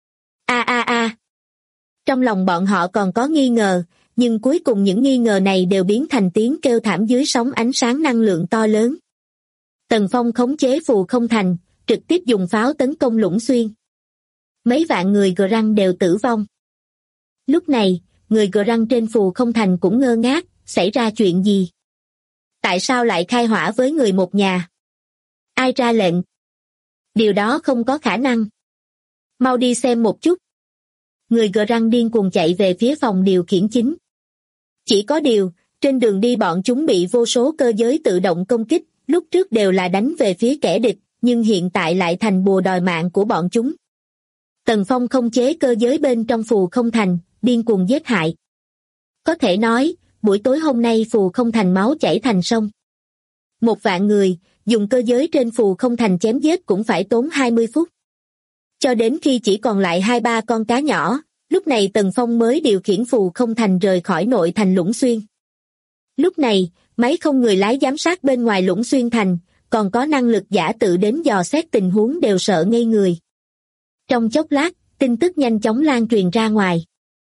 A. Trong lòng bọn họ còn có nghi ngờ, nhưng cuối cùng những nghi ngờ này đều biến thành tiếng kêu thảm dưới sóng ánh sáng năng lượng to lớn. Tần Phong khống chế Phù Không Thành, trực tiếp dùng pháo tấn công Lũng Xuyên. Mấy vạn người Grang đều tử vong. Lúc này, người Grang trên Phù Không Thành cũng ngơ ngác, xảy ra chuyện gì? Tại sao lại khai hỏa với người một nhà? Ai ra lệnh? Điều đó không có khả năng. Mau đi xem một chút. Người Grang điên cuồng chạy về phía phòng điều khiển chính. Chỉ có điều, trên đường đi bọn chúng bị vô số cơ giới tự động công kích, lúc trước đều là đánh về phía kẻ địch, nhưng hiện tại lại thành bùa đòi mạng của bọn chúng. Tần Phong không chế cơ giới bên trong Phù Không Thành, điên cuồng giết hại. Có thể nói, buổi tối hôm nay Phù Không Thành máu chảy thành sông. 1.000 người, dùng cơ giới trên Phù Không Thành chém giết cũng phải tốn 20 phút. Cho đến khi chỉ còn lại 2-3 con cá nhỏ, lúc này Tần Phong mới điều khiển Phù Không Thành rời khỏi nội thành Lũng Xuyên. Lúc này, máy không người lái giám sát bên ngoài Lũng Xuyên thành, còn có năng lực giả tự đến dò xét tình huống đều sợ ngây người. Trong chốc lát, tin tức nhanh chóng lan truyền ra ngoài.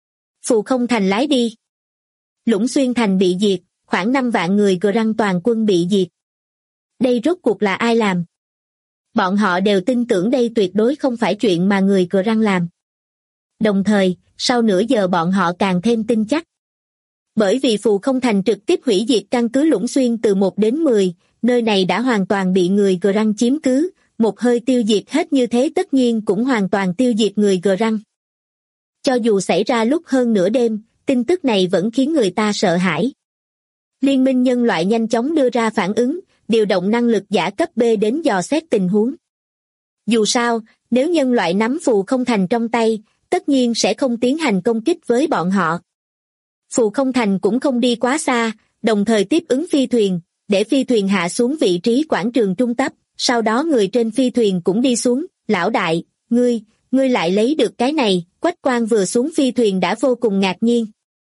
Phù Không Thành lái đi. Lũng Xuyên thành bị diệt, khoảng 5 vạn người Grang toàn quân bị diệt. Đây rốt cuộc là ai làm? Bọn họ đều tin tưởng đây tuyệt đối không phải chuyện mà người Grang làm. Đồng thời, sau nửa giờ bọn họ càng thêm tin chắc. Bởi vì Phù Không Thành trực tiếp hủy diệt căn cứ Lũng Xuyên từ 1 đến 10, nơi này đã hoàn toàn bị người Grang chiếm cứ, một hơi tiêu diệt hết như thế tất nhiên cũng hoàn toàn tiêu diệt người Grang. Cho dù xảy ra lúc hơn nửa đêm, tin tức này vẫn khiến người ta sợ hãi. Liên minh nhân loại nhanh chóng đưa ra phản ứng, điều động năng lực giả cấp B đến dò xét tình huống. Dù sao, nếu nhân loại nắm Phù Không Thành trong tay, tất nhiên sẽ không tiến hành công kích với bọn họ. Phù Không Thành cũng không đi quá xa, đồng thời tiếp ứng phi thuyền, để phi thuyền hạ xuống vị trí quảng trường trung cấp, sau đó người trên phi thuyền cũng đi xuống. Lão đại, ngươi lại lấy được cái này. Quách Quang vừa xuống phi thuyền đã vô cùng ngạc nhiên.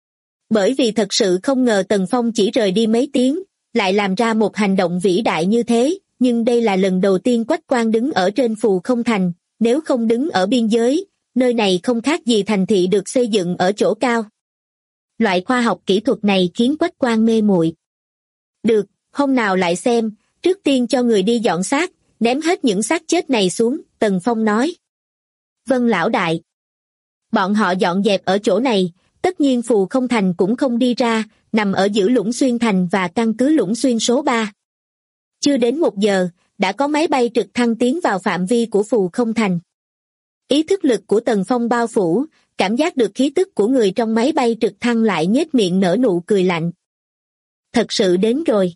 Bởi vì thật sự không ngờ Tần Phong chỉ rời đi mấy tiếng, lại làm ra một hành động vĩ đại như thế, nhưng đây là lần đầu tiên Quách Quang đứng ở trên Phù Không Thành, nếu không đứng ở biên giới, nơi này không khác gì thành thị được xây dựng ở chỗ cao. Loại khoa học kỹ thuật này khiến Quách Quang mê muội. Được, hôm nào lại xem, trước tiên cho người đi dọn xác, ném hết những xác chết này xuống, Tần Phong nói. Vâng lão đại. Bọn họ dọn dẹp ở chỗ này, tất nhiên Phù Không Thành cũng không đi ra, nằm ở giữa Lũng Xuyên thành và căn cứ Lũng Xuyên số 3. Chưa đến 1 giờ, đã có máy bay trực thăng tiến vào phạm vi của Phù Không Thành. Ý thức lực của Tần Phong bao phủ, cảm giác được khí tức của người trong máy bay trực thăng lại nhếch miệng nở nụ cười lạnh. Thật sự đến rồi.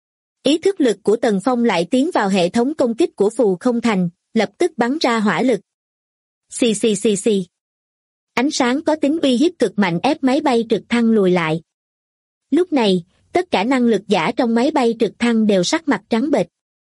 Ý thức lực của Tần Phong lại tiến vào hệ thống công kích của Phù Không Thành, lập tức bắn ra hỏa lực. Xì xì xì xì. Ánh sáng có tính uy hiếp cực mạnh ép máy bay trực thăng lùi lại. Lúc này, tất cả năng lực giả trong máy bay trực thăng đều sắc mặt trắng bệch.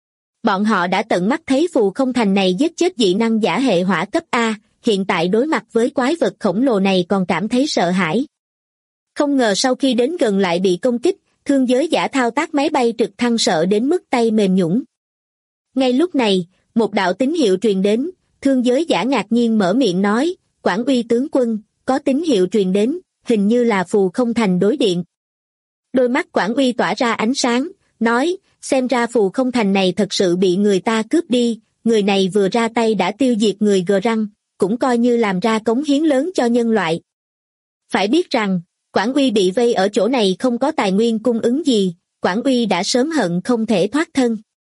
Bọn họ đã tận mắt thấy Phù Không Thành này giết chết dị năng giả hệ hỏa cấp A, hiện tại đối mặt với quái vật khổng lồ này còn cảm thấy sợ hãi. Không ngờ sau khi đến gần lại bị công kích, thương giới giả thao tác máy bay trực thăng sợ đến mức tay mềm nhũn. Ngay lúc này, một đạo tín hiệu truyền đến, thương giới giả ngạc nhiên mở miệng nói, Quảng Uy tướng quân, có tín hiệu truyền đến, hình như là Phù Không Thành đối điện. Đôi mắt Quảng Uy tỏa ra ánh sáng, nói, xem ra Phù Không Thành này thật sự bị người ta cướp đi, người này vừa ra tay đã tiêu diệt người Grang, cũng coi như làm ra cống hiến lớn cho nhân loại. Phải biết rằng, Quảng Uy bị vây ở chỗ này không có tài nguyên cung ứng gì, Quảng Uy đã sớm hận không thể thoát thân.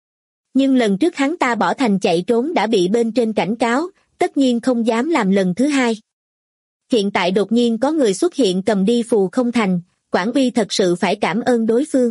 Nhưng lần trước hắn ta bỏ thành chạy trốn đã bị bên trên cảnh cáo, tất nhiên không dám làm lần thứ hai. Hiện tại đột nhiên có người xuất hiện cầm đi Phù Không Thành, Quảng Uy thật sự phải cảm ơn đối phương.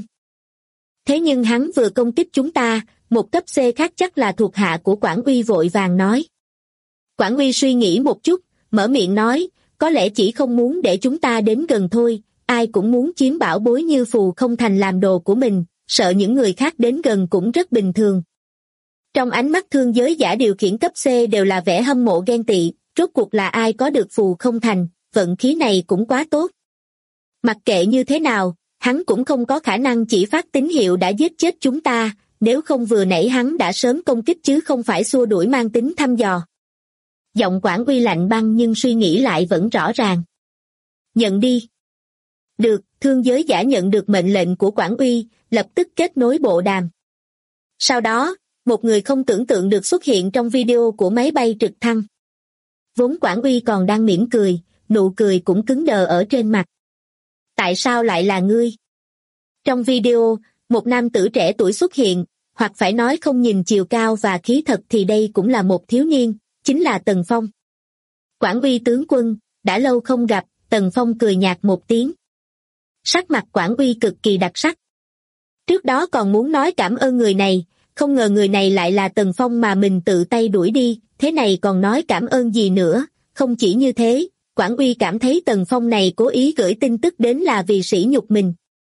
Thế nhưng hắn vừa công kích chúng ta, một cấp C khác chắc là thuộc hạ của Quảng Uy vội vàng nói. Quảng Uy suy nghĩ một chút, mở miệng nói, có lẽ chỉ không muốn để chúng ta đến gần thôi, ai cũng muốn chiếm bảo bối như Phù Không Thành làm đồ của mình, sợ những người khác đến gần cũng rất bình thường. Trong ánh mắt thương giới giả điều khiển cấp C đều là vẻ hâm mộ ghen tị, rốt cuộc là ai có được phù không thành, vận khí này cũng quá tốt. Mặc kệ như thế nào, hắn cũng không có khả năng chỉ phát tín hiệu đã giết chết chúng ta, nếu không vừa nãy hắn đã sớm công kích chứ không phải xua đuổi mang tính thăm dò. Giọng Quản Uy lạnh băng nhưng suy nghĩ lại vẫn rõ ràng. Nhận đi. Được, Thương Giới Giả nhận được mệnh lệnh của Quản Uy, lập tức kết nối bộ đàm. Sau đó, một người không tưởng tượng được xuất hiện trong video của máy bay trực thăng. Vốn Quản Uy còn đang mỉm cười, nụ cười cũng cứng đờ ở trên mặt. Tại sao lại là ngươi? Trong video, một nam tử trẻ tuổi xuất hiện, hoặc phải nói không nhìn chiều cao và khí thật thì đây cũng là một thiếu niên, chính là Tần Phong. Quản Uy tướng quân, đã lâu không gặp, Tần Phong cười nhạt một tiếng. Sắc mặt Quản Uy cực kỳ đặc sắc. Trước đó còn muốn nói cảm ơn người này, không ngờ người này lại là Tần Phong mà mình tự tay đuổi đi, thế này còn nói cảm ơn gì nữa, không chỉ như thế, Quản Uy cảm thấy Tần Phong này cố ý gửi tin tức đến là vì sỉ nhục mình.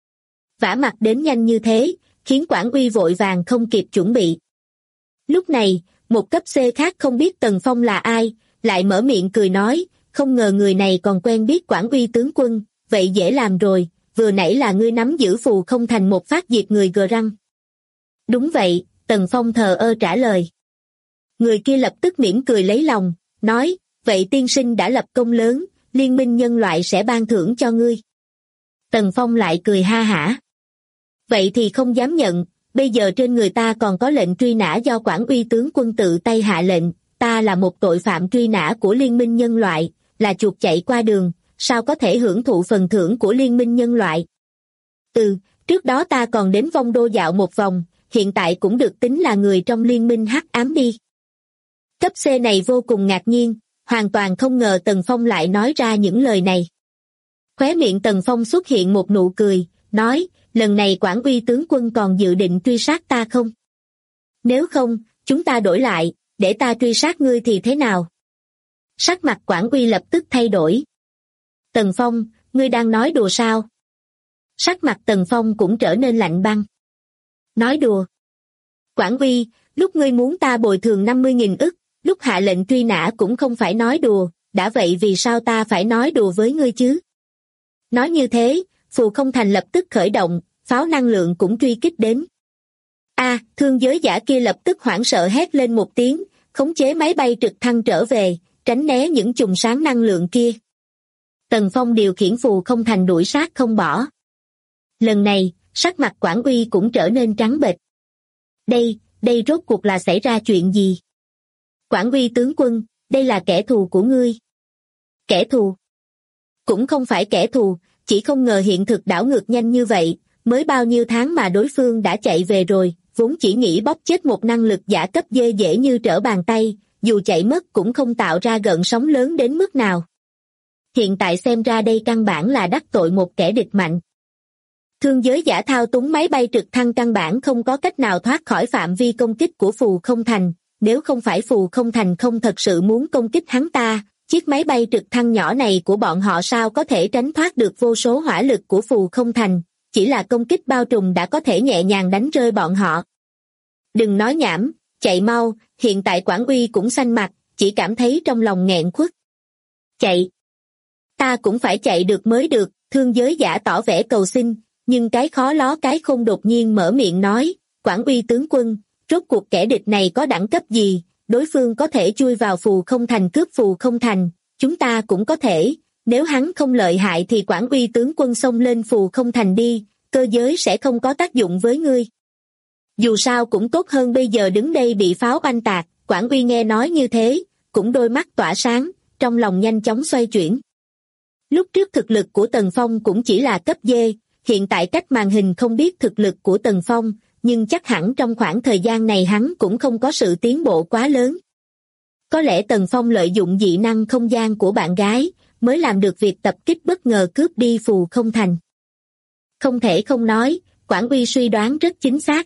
Vả mặt đến nhanh như thế, khiến Quản Uy vội vàng không kịp chuẩn bị. Lúc này, một cấp C khác không biết Tần Phong là ai, lại mở miệng cười nói, không ngờ người này còn quen biết Quản Uy tướng quân, vậy dễ làm rồi, vừa nãy là ngươi nắm giữ phù không thành một phát diệt người gờ răng. Đúng vậy, Tần Phong thờ ơ trả lời. Người kia lập tức mỉm cười lấy lòng, nói, vậy tiên sinh đã lập công lớn, liên minh nhân loại sẽ ban thưởng cho ngươi. Tần Phong lại cười ha hả. Vậy thì không dám nhận, bây giờ trên người ta còn có lệnh truy nã do Quản Uy tướng quân tự tay hạ lệnh, ta là một tội phạm truy nã của liên minh nhân loại, là chuột chạy qua đường, sao có thể hưởng thụ phần thưởng của liên minh nhân loại? Trước đó ta còn đến Vong Đô dạo một vòng, hiện tại cũng được tính là người trong liên minh hắc ám đi. Cấp C này vô cùng ngạc nhiên, hoàn toàn không ngờ Tần Phong lại nói ra những lời này. Khóe miệng Tần Phong xuất hiện một nụ cười, nói, lần này Quản Uy tướng quân còn dự định truy sát ta không? Nếu không, chúng ta đổi lại, để ta truy sát ngươi thì thế nào? Sắc mặt Quản Uy lập tức thay đổi. Tần Phong, ngươi đang nói đùa sao? Sắc mặt Tần Phong cũng trở nên lạnh băng. Nói đùa? Quản Uy, lúc ngươi muốn ta bồi thường 50.000 ức, lúc hạ lệnh truy nã cũng không phải nói đùa, đã vậy vì sao ta phải nói đùa với ngươi chứ? Nói như thế, phù không thành lập tức khởi động, pháo năng lượng cũng truy kích đến. Thương Giới Giả kia lập tức hoảng sợ hét lên một tiếng, khống chế máy bay trực thăng trở về, tránh né những chùm sáng năng lượng kia. Tần Phong điều khiển phù không thành đuổi sát không bỏ. Lần này, sắc mặt Quản Uy cũng trở nên trắng bệch. Đây rốt cuộc là xảy ra chuyện gì? Quản Uy tướng quân, đây là kẻ thù của ngươi. Kẻ thù? Cũng không phải kẻ thù, chỉ không ngờ hiện thực đảo ngược nhanh như vậy, mới bao nhiêu tháng mà đối phương đã chạy về rồi, vốn chỉ nghĩ bóp chết một năng lực giả cấp D dễ như trở bàn tay, dù chạy mất cũng không tạo ra gợn sóng lớn đến mức nào. Hiện tại xem ra đây căn bản là đắc tội một kẻ địch mạnh. Thương Giới Giả thao túng máy bay trực thăng căn bản không có cách nào thoát khỏi phạm vi công kích của phù không thành, nếu không phải phù không thành không thật sự muốn công kích hắn ta, chiếc máy bay trực thăng nhỏ này của bọn họ sao có thể tránh thoát được vô số hỏa lực của phù không thành, chỉ là công kích bao trùm đã có thể nhẹ nhàng đánh rơi bọn họ. Đừng nói nhảm, chạy mau, hiện tại Quản Uy cũng xanh mặt, chỉ cảm thấy trong lòng nghẹn khuất. Chạy! Ta cũng phải chạy được mới được, Thương Giới Giả tỏ vẻ cầu xin, nhưng cái khó ló cái khôn đột nhiên mở miệng nói, Quản Uy tướng quân, rốt cuộc kẻ địch này có đẳng cấp gì, đối phương có thể chui vào phù không thành cướp phù không thành, chúng ta cũng có thể, nếu hắn không lợi hại thì Quản Uy tướng quân xông lên phù không thành đi, cơ giới sẽ không có tác dụng với ngươi. Dù sao cũng tốt hơn bây giờ đứng đây bị pháo oanh tạc, Quản Uy nghe nói như thế, cũng đôi mắt tỏa sáng, trong lòng nhanh chóng xoay chuyển. Lúc trước thực lực của Tần Phong cũng chỉ là cấp D, hiện tại cách màn hình không biết thực lực của Tần Phong, nhưng chắc hẳn trong khoảng thời gian này hắn cũng không có sự tiến bộ quá lớn. Có lẽ Tần Phong lợi dụng dị năng không gian của bạn gái, mới làm được việc tập kích bất ngờ cướp đi phù không thành. Không thể không nói, Quản Uy suy đoán rất chính xác.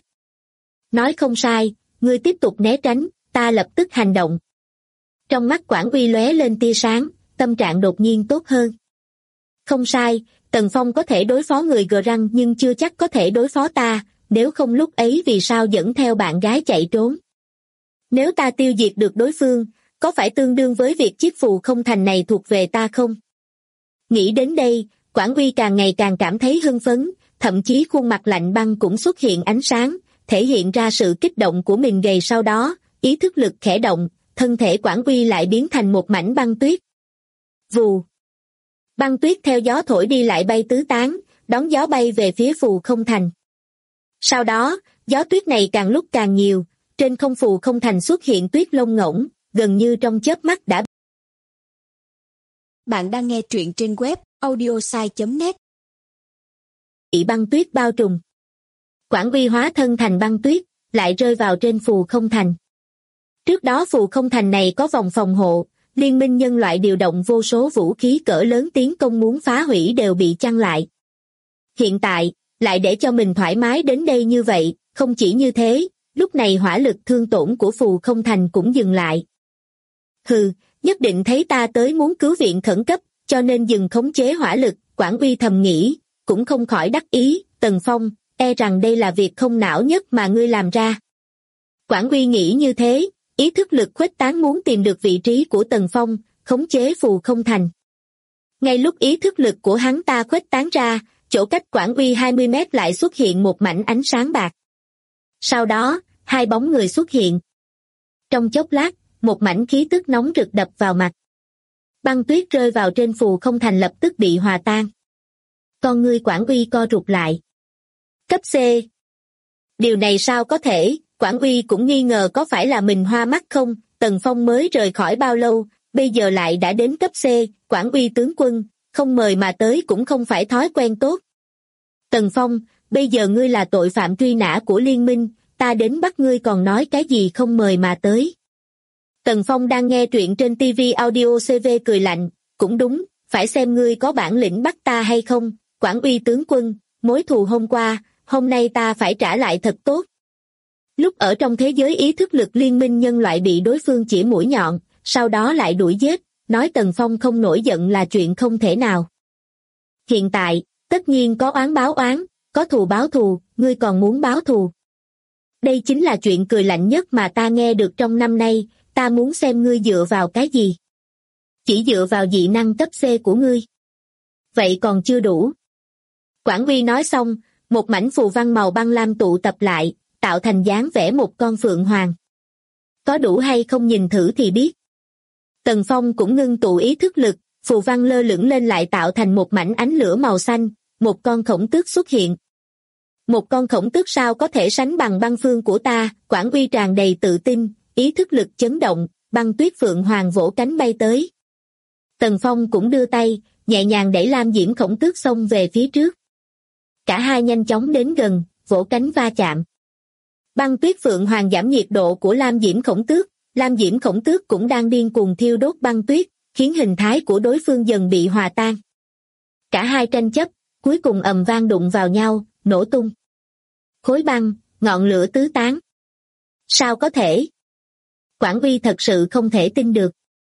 Nói không sai, ngươi tiếp tục né tránh, ta lập tức hành động. Trong mắt Quản Uy lóe lên tia sáng, tâm trạng đột nhiên tốt hơn. Không sai, Tần Phong có thể đối phó người gờ răng nhưng chưa chắc có thể đối phó ta, nếu không lúc ấy vì sao dẫn theo bạn gái chạy trốn. Nếu ta tiêu diệt được đối phương, có phải tương đương với việc chiếc phù không thành này thuộc về ta không? Nghĩ đến đây, Quản Uy càng ngày càng cảm thấy hưng phấn, thậm chí khuôn mặt lạnh băng cũng xuất hiện ánh sáng, thể hiện ra sự kích động của mình gầy sau đó, ý thức lực khẽ động, thân thể Quản Uy lại biến thành một mảnh băng tuyết. Vù. Băng tuyết theo gió thổi đi lại bay tứ tán, đón gió bay về phía phù không thành. Sau đó, gió tuyết này càng lúc càng nhiều, trên không phù không thành xuất hiện tuyết lông ngỗng, gần như trong chớp mắt đã. Bạn đang nghe truyện trên web audiosai.net. Bị băng tuyết bao trùm. Quản Uy hóa thân thành băng tuyết, lại rơi vào trên phù không thành. Trước đó phù không thành này có vòng phòng hộ, liên minh nhân loại điều động vô số vũ khí cỡ lớn tiến công muốn phá hủy đều bị chặn lại. Hiện tại, lại để cho mình thoải mái đến đây như vậy, không chỉ như thế, lúc này hỏa lực thương tổn của phù không thành cũng dừng lại. Hừ, nhất định thấy ta tới muốn cứu viện khẩn cấp, cho nên dừng khống chế hỏa lực, Quản Uy thầm nghĩ, cũng không khỏi đắc ý, Tần Phong, e rằng đây là việc không não nhất mà ngươi làm ra. Quản Uy nghĩ như thế, ý thức lực khuếch tán muốn tìm được vị trí của Tần Phong, khống chế phù không thành. Ngay lúc ý thức lực của hắn ta khuếch tán ra, chỗ cách Quản Uy 20 mét lại xuất hiện một mảnh ánh sáng bạc. Sau đó, hai bóng người xuất hiện. Trong chốc lát, một mảnh khí tức nóng rực đập vào mặt. Băng tuyết rơi vào trên phù không thành lập tức bị hòa tan. Con ngươi Quản Uy co rụt lại. Cấp C. Điều này sao có thể, Quản Uy cũng nghi ngờ có phải là mình hoa mắt không, Tần Phong mới rời khỏi bao lâu, bây giờ lại đã đến cấp C, Quản Uy tướng quân, không mời mà tới cũng không phải thói quen tốt. Tần Phong, bây giờ ngươi là tội phạm truy nã của liên minh, ta đến bắt ngươi còn nói cái gì không mời mà tới. Tần Phong đang nghe truyện trên TV Audio CV cười lạnh, cũng đúng, phải xem ngươi có bản lĩnh bắt ta hay không, Quản Uy tướng quân, mối thù hôm qua, hôm nay ta phải trả lại thật tốt. Lúc ở trong thế giới ý thức lực liên minh nhân loại bị đối phương chỉ mũi nhọn, sau đó lại đuổi giết, nói Tần Phong không nổi giận là chuyện không thể nào. Hiện tại, tất nhiên có oán báo oán, có thù báo thù, ngươi còn muốn báo thù. Đây chính là chuyện cười lạnh nhất mà ta nghe được trong năm nay, ta muốn xem ngươi dựa vào cái gì. Chỉ dựa vào dị năng cấp C của ngươi. Vậy còn chưa đủ. Quản Uy nói xong, một mảnh phù văn màu băng lam tụ tập lại, tạo thành dáng vẽ một con phượng hoàng. Có đủ hay không nhìn thử thì biết. Tần Phong cũng ngưng tụ ý thức lực, phù văn lơ lửng lên lại tạo thành một mảnh ánh lửa màu xanh, một con khổng tước xuất hiện. Một con khổng tước sao có thể sánh bằng băng phương của ta, Quản Uy tràn đầy tự tin, ý thức lực chấn động, băng tuyết phượng hoàng vỗ cánh bay tới. Tần Phong cũng đưa tay, nhẹ nhàng đẩy lam diễm khổng tước xông về phía trước. Cả hai nhanh chóng đến gần, vỗ cánh va chạm. Băng tuyết phượng hoàng giảm nhiệt độ của lam diễm khổng tước cũng đang điên cuồng thiêu đốt băng tuyết, khiến hình thái của đối phương dần bị hòa tan. Cả hai tranh chấp, cuối cùng ầm vang đụng vào nhau, nổ tung. Khối băng, ngọn lửa tứ tán. Sao có thể? Quản Uy thật sự không thể tin được.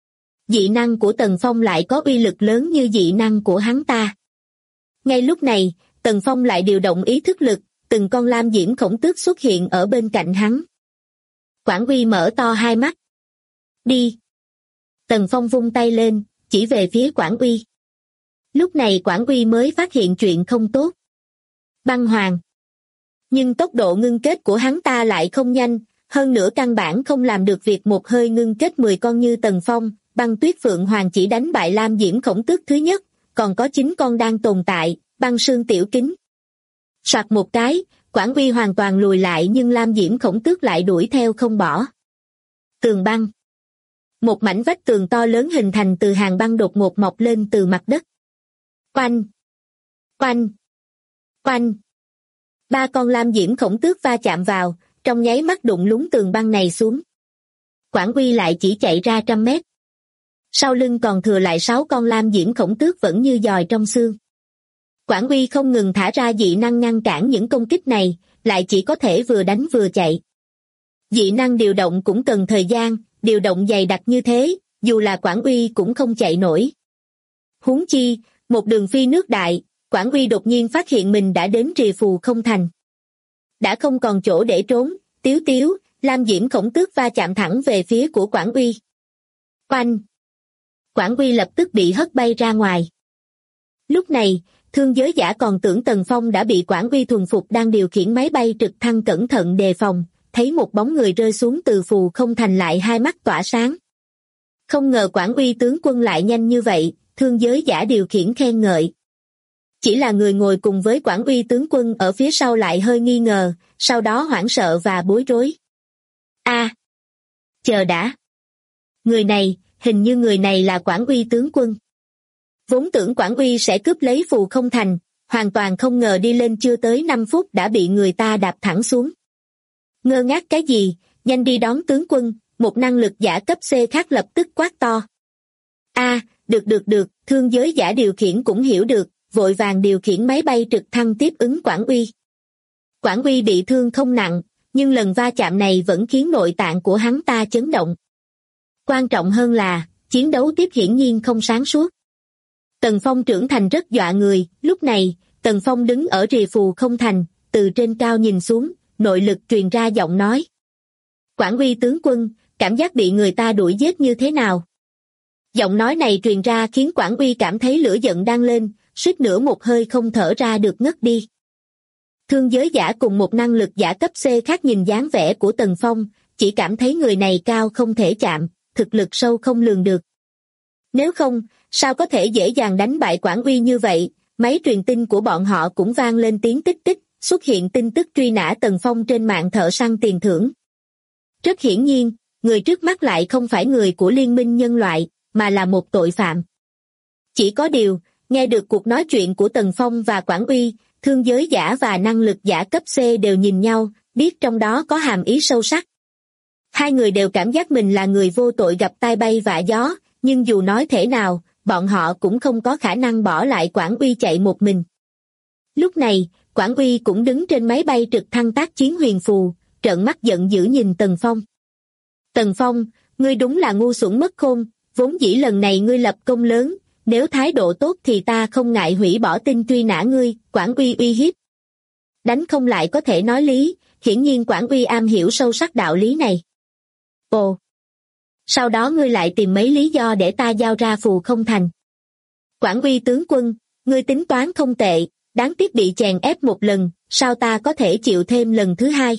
Dị năng của Tần Phong lại có uy lực lớn như dị năng của hắn ta. Ngay lúc này, Tần Phong lại điều động ý thức lực, từng con lam diễm khổng tước xuất hiện ở bên cạnh hắn. Quản Uy mở to hai mắt. Đi. Tần Phong vung tay lên, chỉ về phía Quản Uy. Lúc này Quản Uy mới phát hiện chuyện không tốt. Băng hoàng. Nhưng tốc độ ngưng kết của hắn ta lại không nhanh, hơn nữa căn bản không làm được việc một hơi ngưng kết 10 con như Tần Phong, băng tuyết phượng hoàng chỉ đánh bại lam diễm khổng tước thứ nhất, còn có 9 con đang tồn tại, băng sương tiểu kính. Soạt một cái, Quản Uy hoàn toàn lùi lại nhưng lam diễm khổng tước lại đuổi theo không bỏ. Tường băng. Một mảnh vách tường to lớn hình thành từ hàng băng đột ngột mọc lên từ mặt đất. Oanh! Oanh! Oanh! 3 con lam diễm khổng tước va chạm vào, trong nháy mắt đụng lún tường băng này xuống. Quản Uy lại chỉ chạy ra 100 mét. Sau lưng còn thừa lại 6 con lam diễm khổng tước vẫn như giòi trong xương. Quản Uy không ngừng thả ra dị năng ngăn cản những công kích này, lại chỉ có thể vừa đánh vừa chạy. Dị năng điều động cũng cần thời gian, điều động dày đặc như thế, dù là Quản Uy cũng không chạy nổi. Huống chi, một đường phi nước đại, Quản Uy đột nhiên phát hiện mình đã đến rìa phù không thành. Đã không còn chỗ để trốn, tiếu tiếu, lam diễm khổng tước va chạm thẳng về phía của Quản Uy. Oanh! Quản Uy lập tức bị hất bay ra ngoài. Lúc này, Thương Giới Giả còn tưởng Tần Phong đã bị Quản Uy thuần phục đang điều khiển máy bay trực thăng cẩn thận đề phòng, thấy một bóng người rơi xuống từ phù không thành lại hai mắt tỏa sáng. Không ngờ Quản Uy tướng quân lại nhanh như vậy, Thương Giới Giả điều khiển khen ngợi. Chỉ là người ngồi cùng với Quản Uy tướng quân ở phía sau lại hơi nghi ngờ, sau đó hoảng sợ và bối rối. Chờ đã. Hình như người này là Quản Uy tướng quân. Vốn tưởng Quản Uy sẽ cướp lấy phù không thành, hoàn toàn không ngờ đi lên chưa tới 5 phút đã bị người ta đạp thẳng xuống. Ngơ ngác cái gì, nhanh đi đón tướng quân, một năng lực giả cấp C khác lập tức quát to. Được, Thương Giới Giả điều khiển cũng hiểu được, vội vàng điều khiển máy bay trực thăng tiếp ứng Quản Uy. Quản Uy bị thương không nặng, nhưng lần va chạm này vẫn khiến nội tạng của hắn ta chấn động. Quan trọng hơn là, chiến đấu tiếp hiển nhiên không sáng suốt. Tần Phong trưởng thành rất dọa người, lúc này, Tần Phong đứng ở rìa phù không thành, từ trên cao nhìn xuống, nội lực truyền ra giọng nói. Quản Uy tướng quân, cảm giác bị người ta đuổi giết như thế nào? Giọng nói này truyền ra khiến Quản Uy cảm thấy lửa giận đang lên, suýt nữa một hơi không thở ra được ngất đi. Thương Giới Giả cùng một năng lực giả cấp C khác nhìn dáng vẻ của Tần Phong, chỉ cảm thấy người này cao không thể chạm, thực lực sâu không lường được. Nếu không, sao có thể dễ dàng đánh bại Quản Uy như vậy? Máy truyền tin của bọn họ cũng vang lên tiếng tích tích, xuất hiện tin tức truy nã Tần Phong trên mạng thợ săn tiền thưởng. Rất hiển nhiên, người trước mắt lại không phải người của Liên minh Nhân loại, mà là một tội phạm. Chỉ có điều, nghe được cuộc nói chuyện của Tần Phong và Quản Uy, Thương Giới Giả và năng lực giả cấp C đều nhìn nhau, biết trong đó có hàm ý sâu sắc. Hai người đều cảm giác mình là người vô tội gặp tai bay vạ gió, nhưng dù nói thế nào, bọn họ cũng không có khả năng bỏ lại Quản Uy chạy một mình. Lúc này, Quản Uy cũng đứng trên máy bay trực thăng tác chiến huyền phù, trợn mắt giận dữ nhìn Tần Phong. Tần Phong, ngươi đúng là ngu xuẩn mất khôn, vốn dĩ lần này ngươi lập công lớn, nếu thái độ tốt thì ta không ngại hủy bỏ tin truy nã ngươi, Quản Uy uy hiếp. Đánh không lại có thể nói lý, hiển nhiên Quản Uy am hiểu sâu sắc đạo lý này. Ồ! Sau đó ngươi lại tìm mấy lý do để ta giao ra phù không thành. Quản Uy tướng quân, ngươi tính toán không tệ, đáng tiếc bị chèn ép một lần, sao ta có thể chịu thêm lần thứ hai?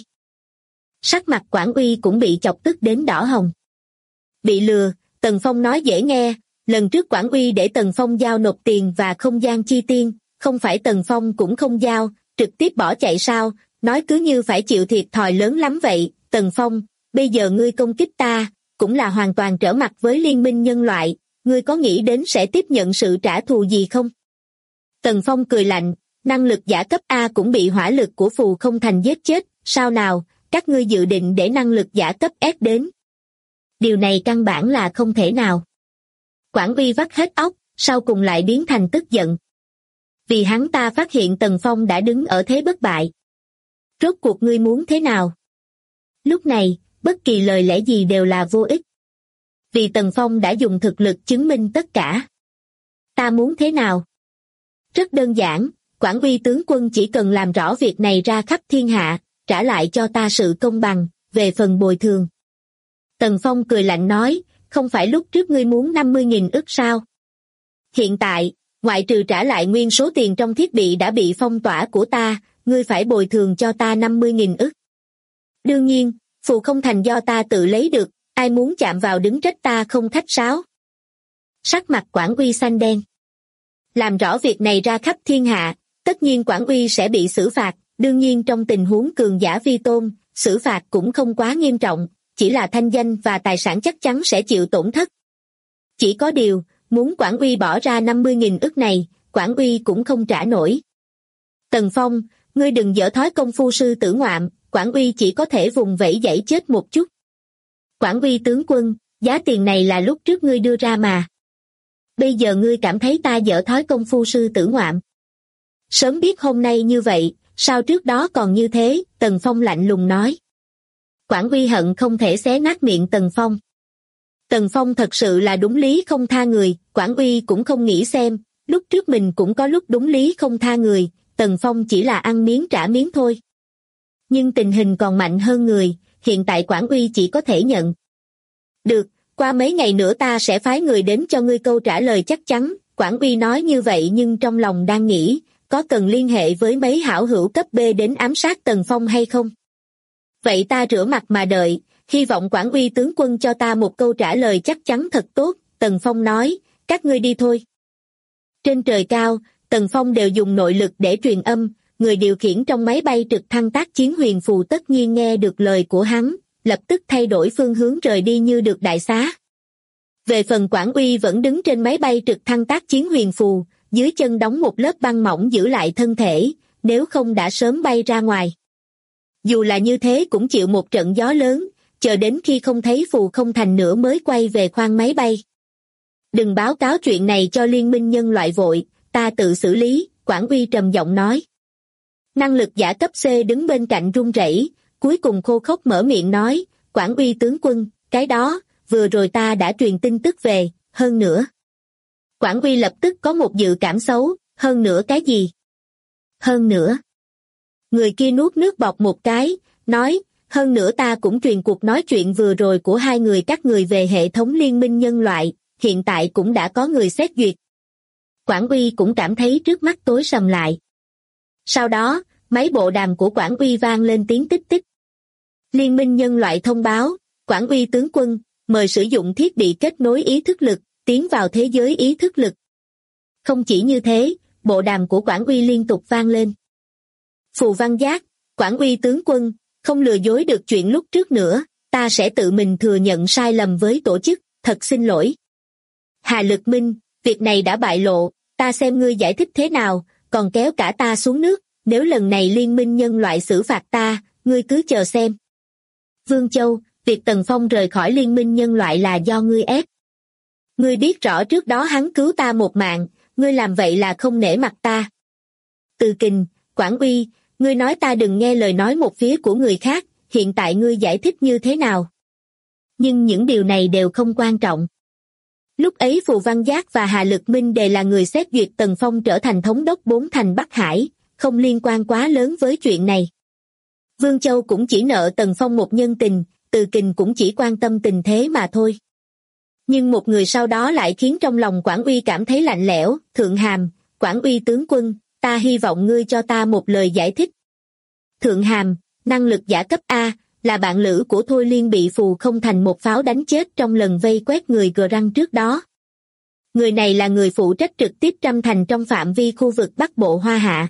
Sắc mặt Quản Uy cũng bị chọc tức đến đỏ hồng. Bị lừa, Tần Phong nói dễ nghe, lần trước Quản Uy để Tần Phong giao nộp tiền và không gian chi tiên, không phải Tần Phong cũng không giao, trực tiếp bỏ chạy sao, nói cứ như phải chịu thiệt thòi lớn lắm vậy. Tần Phong, bây giờ ngươi công kích ta, cũng là hoàn toàn trở mặt với Liên minh Nhân loại, ngươi có nghĩ đến sẽ tiếp nhận sự trả thù gì không? Tần Phong cười lạnh, năng lực giả cấp A cũng bị hỏa lực của phù không thành giết chết, sao nào, các ngươi dự định để năng lực giả cấp S đến? Điều này căn bản là không thể nào. Quản Uy vắt hết óc, sau cùng lại biến thành tức giận. Vì hắn ta phát hiện Tần Phong đã đứng ở thế bất bại. Rốt cuộc ngươi muốn thế nào? Lúc này, bất kỳ lời lẽ gì đều là vô ích. Vì Tần Phong đã dùng thực lực chứng minh tất cả. Ta muốn thế nào? Rất đơn giản, Quản Uy tướng quân chỉ cần làm rõ việc này ra khắp thiên hạ, trả lại cho ta sự công bằng, về phần bồi thường. Tần Phong cười lạnh nói, không phải lúc trước ngươi muốn 50.000 ức sao? Hiện tại, ngoại trừ trả lại nguyên số tiền trong thiết bị đã bị phong tỏa của ta, ngươi phải bồi thường cho ta 50.000 ức. Đương nhiên, phù không thành do ta tự lấy được, ai muốn chạm vào đứng trách ta không khách sáo. Sắc mặt Quản Uy xanh đen. Làm rõ việc này ra khắp thiên hạ, tất nhiên Quản Uy sẽ bị xử phạt, đương nhiên trong tình huống cường giả vi tôn, xử phạt cũng không quá nghiêm trọng, chỉ là thanh danh và tài sản chắc chắn sẽ chịu tổn thất. Chỉ có điều, muốn Quản Uy bỏ ra 50.000 ức này, Quản Uy cũng không trả nổi. Tần Phong, ngươi đừng dở thói công phu sư tử ngoạm, Quản Uy chỉ có thể vùng vẫy giãy chết một chút. Quản Uy tướng quân, giá tiền này là lúc trước ngươi đưa ra mà. Bây giờ ngươi cảm thấy ta dở thói công phu sư tử ngoạm. Sớm biết hôm nay như vậy, sao trước đó còn như thế, Tần Phong lạnh lùng nói. Quản Uy hận không thể xé nát miệng Tần Phong. Tần Phong thật sự là đúng lý không tha người, Quản Uy cũng không nghĩ xem, lúc trước mình cũng có lúc đúng lý không tha người, Tần Phong chỉ là ăn miếng trả miếng thôi. Nhưng tình hình còn mạnh hơn người, hiện tại Quản Uy chỉ có thể nhận. Được, Qua mấy ngày nữa ta sẽ phái người đến cho ngươi câu trả lời chắc chắn. Quản uy nói như vậy nhưng trong lòng đang nghĩ, có cần liên hệ với mấy hảo hữu cấp B đến ám sát Tần Phong hay không? Vậy ta rửa mặt mà đợi, hy vọng Quản uy tướng quân cho ta một câu trả lời chắc chắn thật tốt. Tần Phong nói, các ngươi đi thôi. Trên trời cao, Tần Phong đều dùng nội lực để truyền âm, người điều khiển trong máy bay trực thăng tác chiến huyền phù tất nhiên nghe được lời của hắn, lập tức thay đổi phương hướng rời đi như được đại xá. Về phần Quản uy vẫn đứng trên máy bay trực thăng tác chiến huyền phù, dưới chân đóng một lớp băng mỏng giữ lại thân thể, nếu không đã sớm bay ra ngoài. Dù là như thế cũng chịu một trận gió lớn, chờ đến khi không thấy Phù Không Thành nữa mới quay về khoang máy bay. Đừng báo cáo chuyện này cho liên minh nhân loại vội, ta tự xử lý, Quản uy trầm giọng nói. Năng lực giả cấp C đứng bên cạnh run rẩy, cuối cùng khô khốc mở miệng nói, Quản uy tướng quân, cái đó, vừa rồi ta đã truyền tin tức về, hơn nữa. Quản uy lập tức có một dự cảm xấu, hơn nữa cái gì? Hơn nữa. Người kia nuốt nước bọt một cái, nói, hơn nữa ta cũng truyền cuộc nói chuyện vừa rồi của hai người các người về hệ thống liên minh nhân loại, hiện tại cũng đã có người xét duyệt. Quản uy cũng cảm thấy trước mắt tối sầm lại. Sau đó, máy bộ đàm của Quản uy vang lên tiếng tích tích. Liên minh nhân loại thông báo, Quản uy tướng quân, mời sử dụng thiết bị kết nối ý thức lực, tiến vào thế giới ý thức lực. Không chỉ như thế, bộ đàm của Quản uy liên tục vang lên. Phù Văn Giác, Quản uy tướng quân, không lừa dối được chuyện lúc trước nữa, ta sẽ tự mình thừa nhận sai lầm với tổ chức, thật xin lỗi. Hà Lực Minh, việc này đã bại lộ, ta xem ngươi giải thích thế nào, còn kéo cả ta xuống nước, nếu lần này liên minh nhân loại xử phạt ta, ngươi cứ chờ xem. Vương Châu, việc Tần Phong rời khỏi liên minh nhân loại là do ngươi ép. Ngươi biết rõ trước đó hắn cứu ta một mạng, ngươi làm vậy là không nể mặt ta. Từ Kình, Quản uy, ngươi nói ta đừng nghe lời nói một phía của người khác, hiện tại ngươi giải thích như thế nào? Nhưng những điều này đều không quan trọng. Lúc ấy Phù Văn Giác và Hà Lực Minh đều là người xét duyệt Tần Phong trở thành thống đốc 4 thành Bắc Hải, không liên quan quá lớn với chuyện này. Vương Châu cũng chỉ nợ Tần Phong một nhân tình, Từ Kình cũng chỉ quan tâm tình thế mà thôi. Nhưng một người sau đó lại khiến trong lòng Quản uy cảm thấy lạnh lẽo, Thượng Hàm, Quản uy tướng quân, ta hy vọng ngươi cho ta một lời giải thích. Thượng Hàm, năng lực giả cấp A, là bạn lữ của Thôi Liên bị Phù Không Thành một pháo đánh chết trong lần vây quét người Gờ Răng trước đó. Người này là người phụ trách trực tiếp Trăm Thành trong phạm vi khu vực Bắc Bộ Hoa Hạ.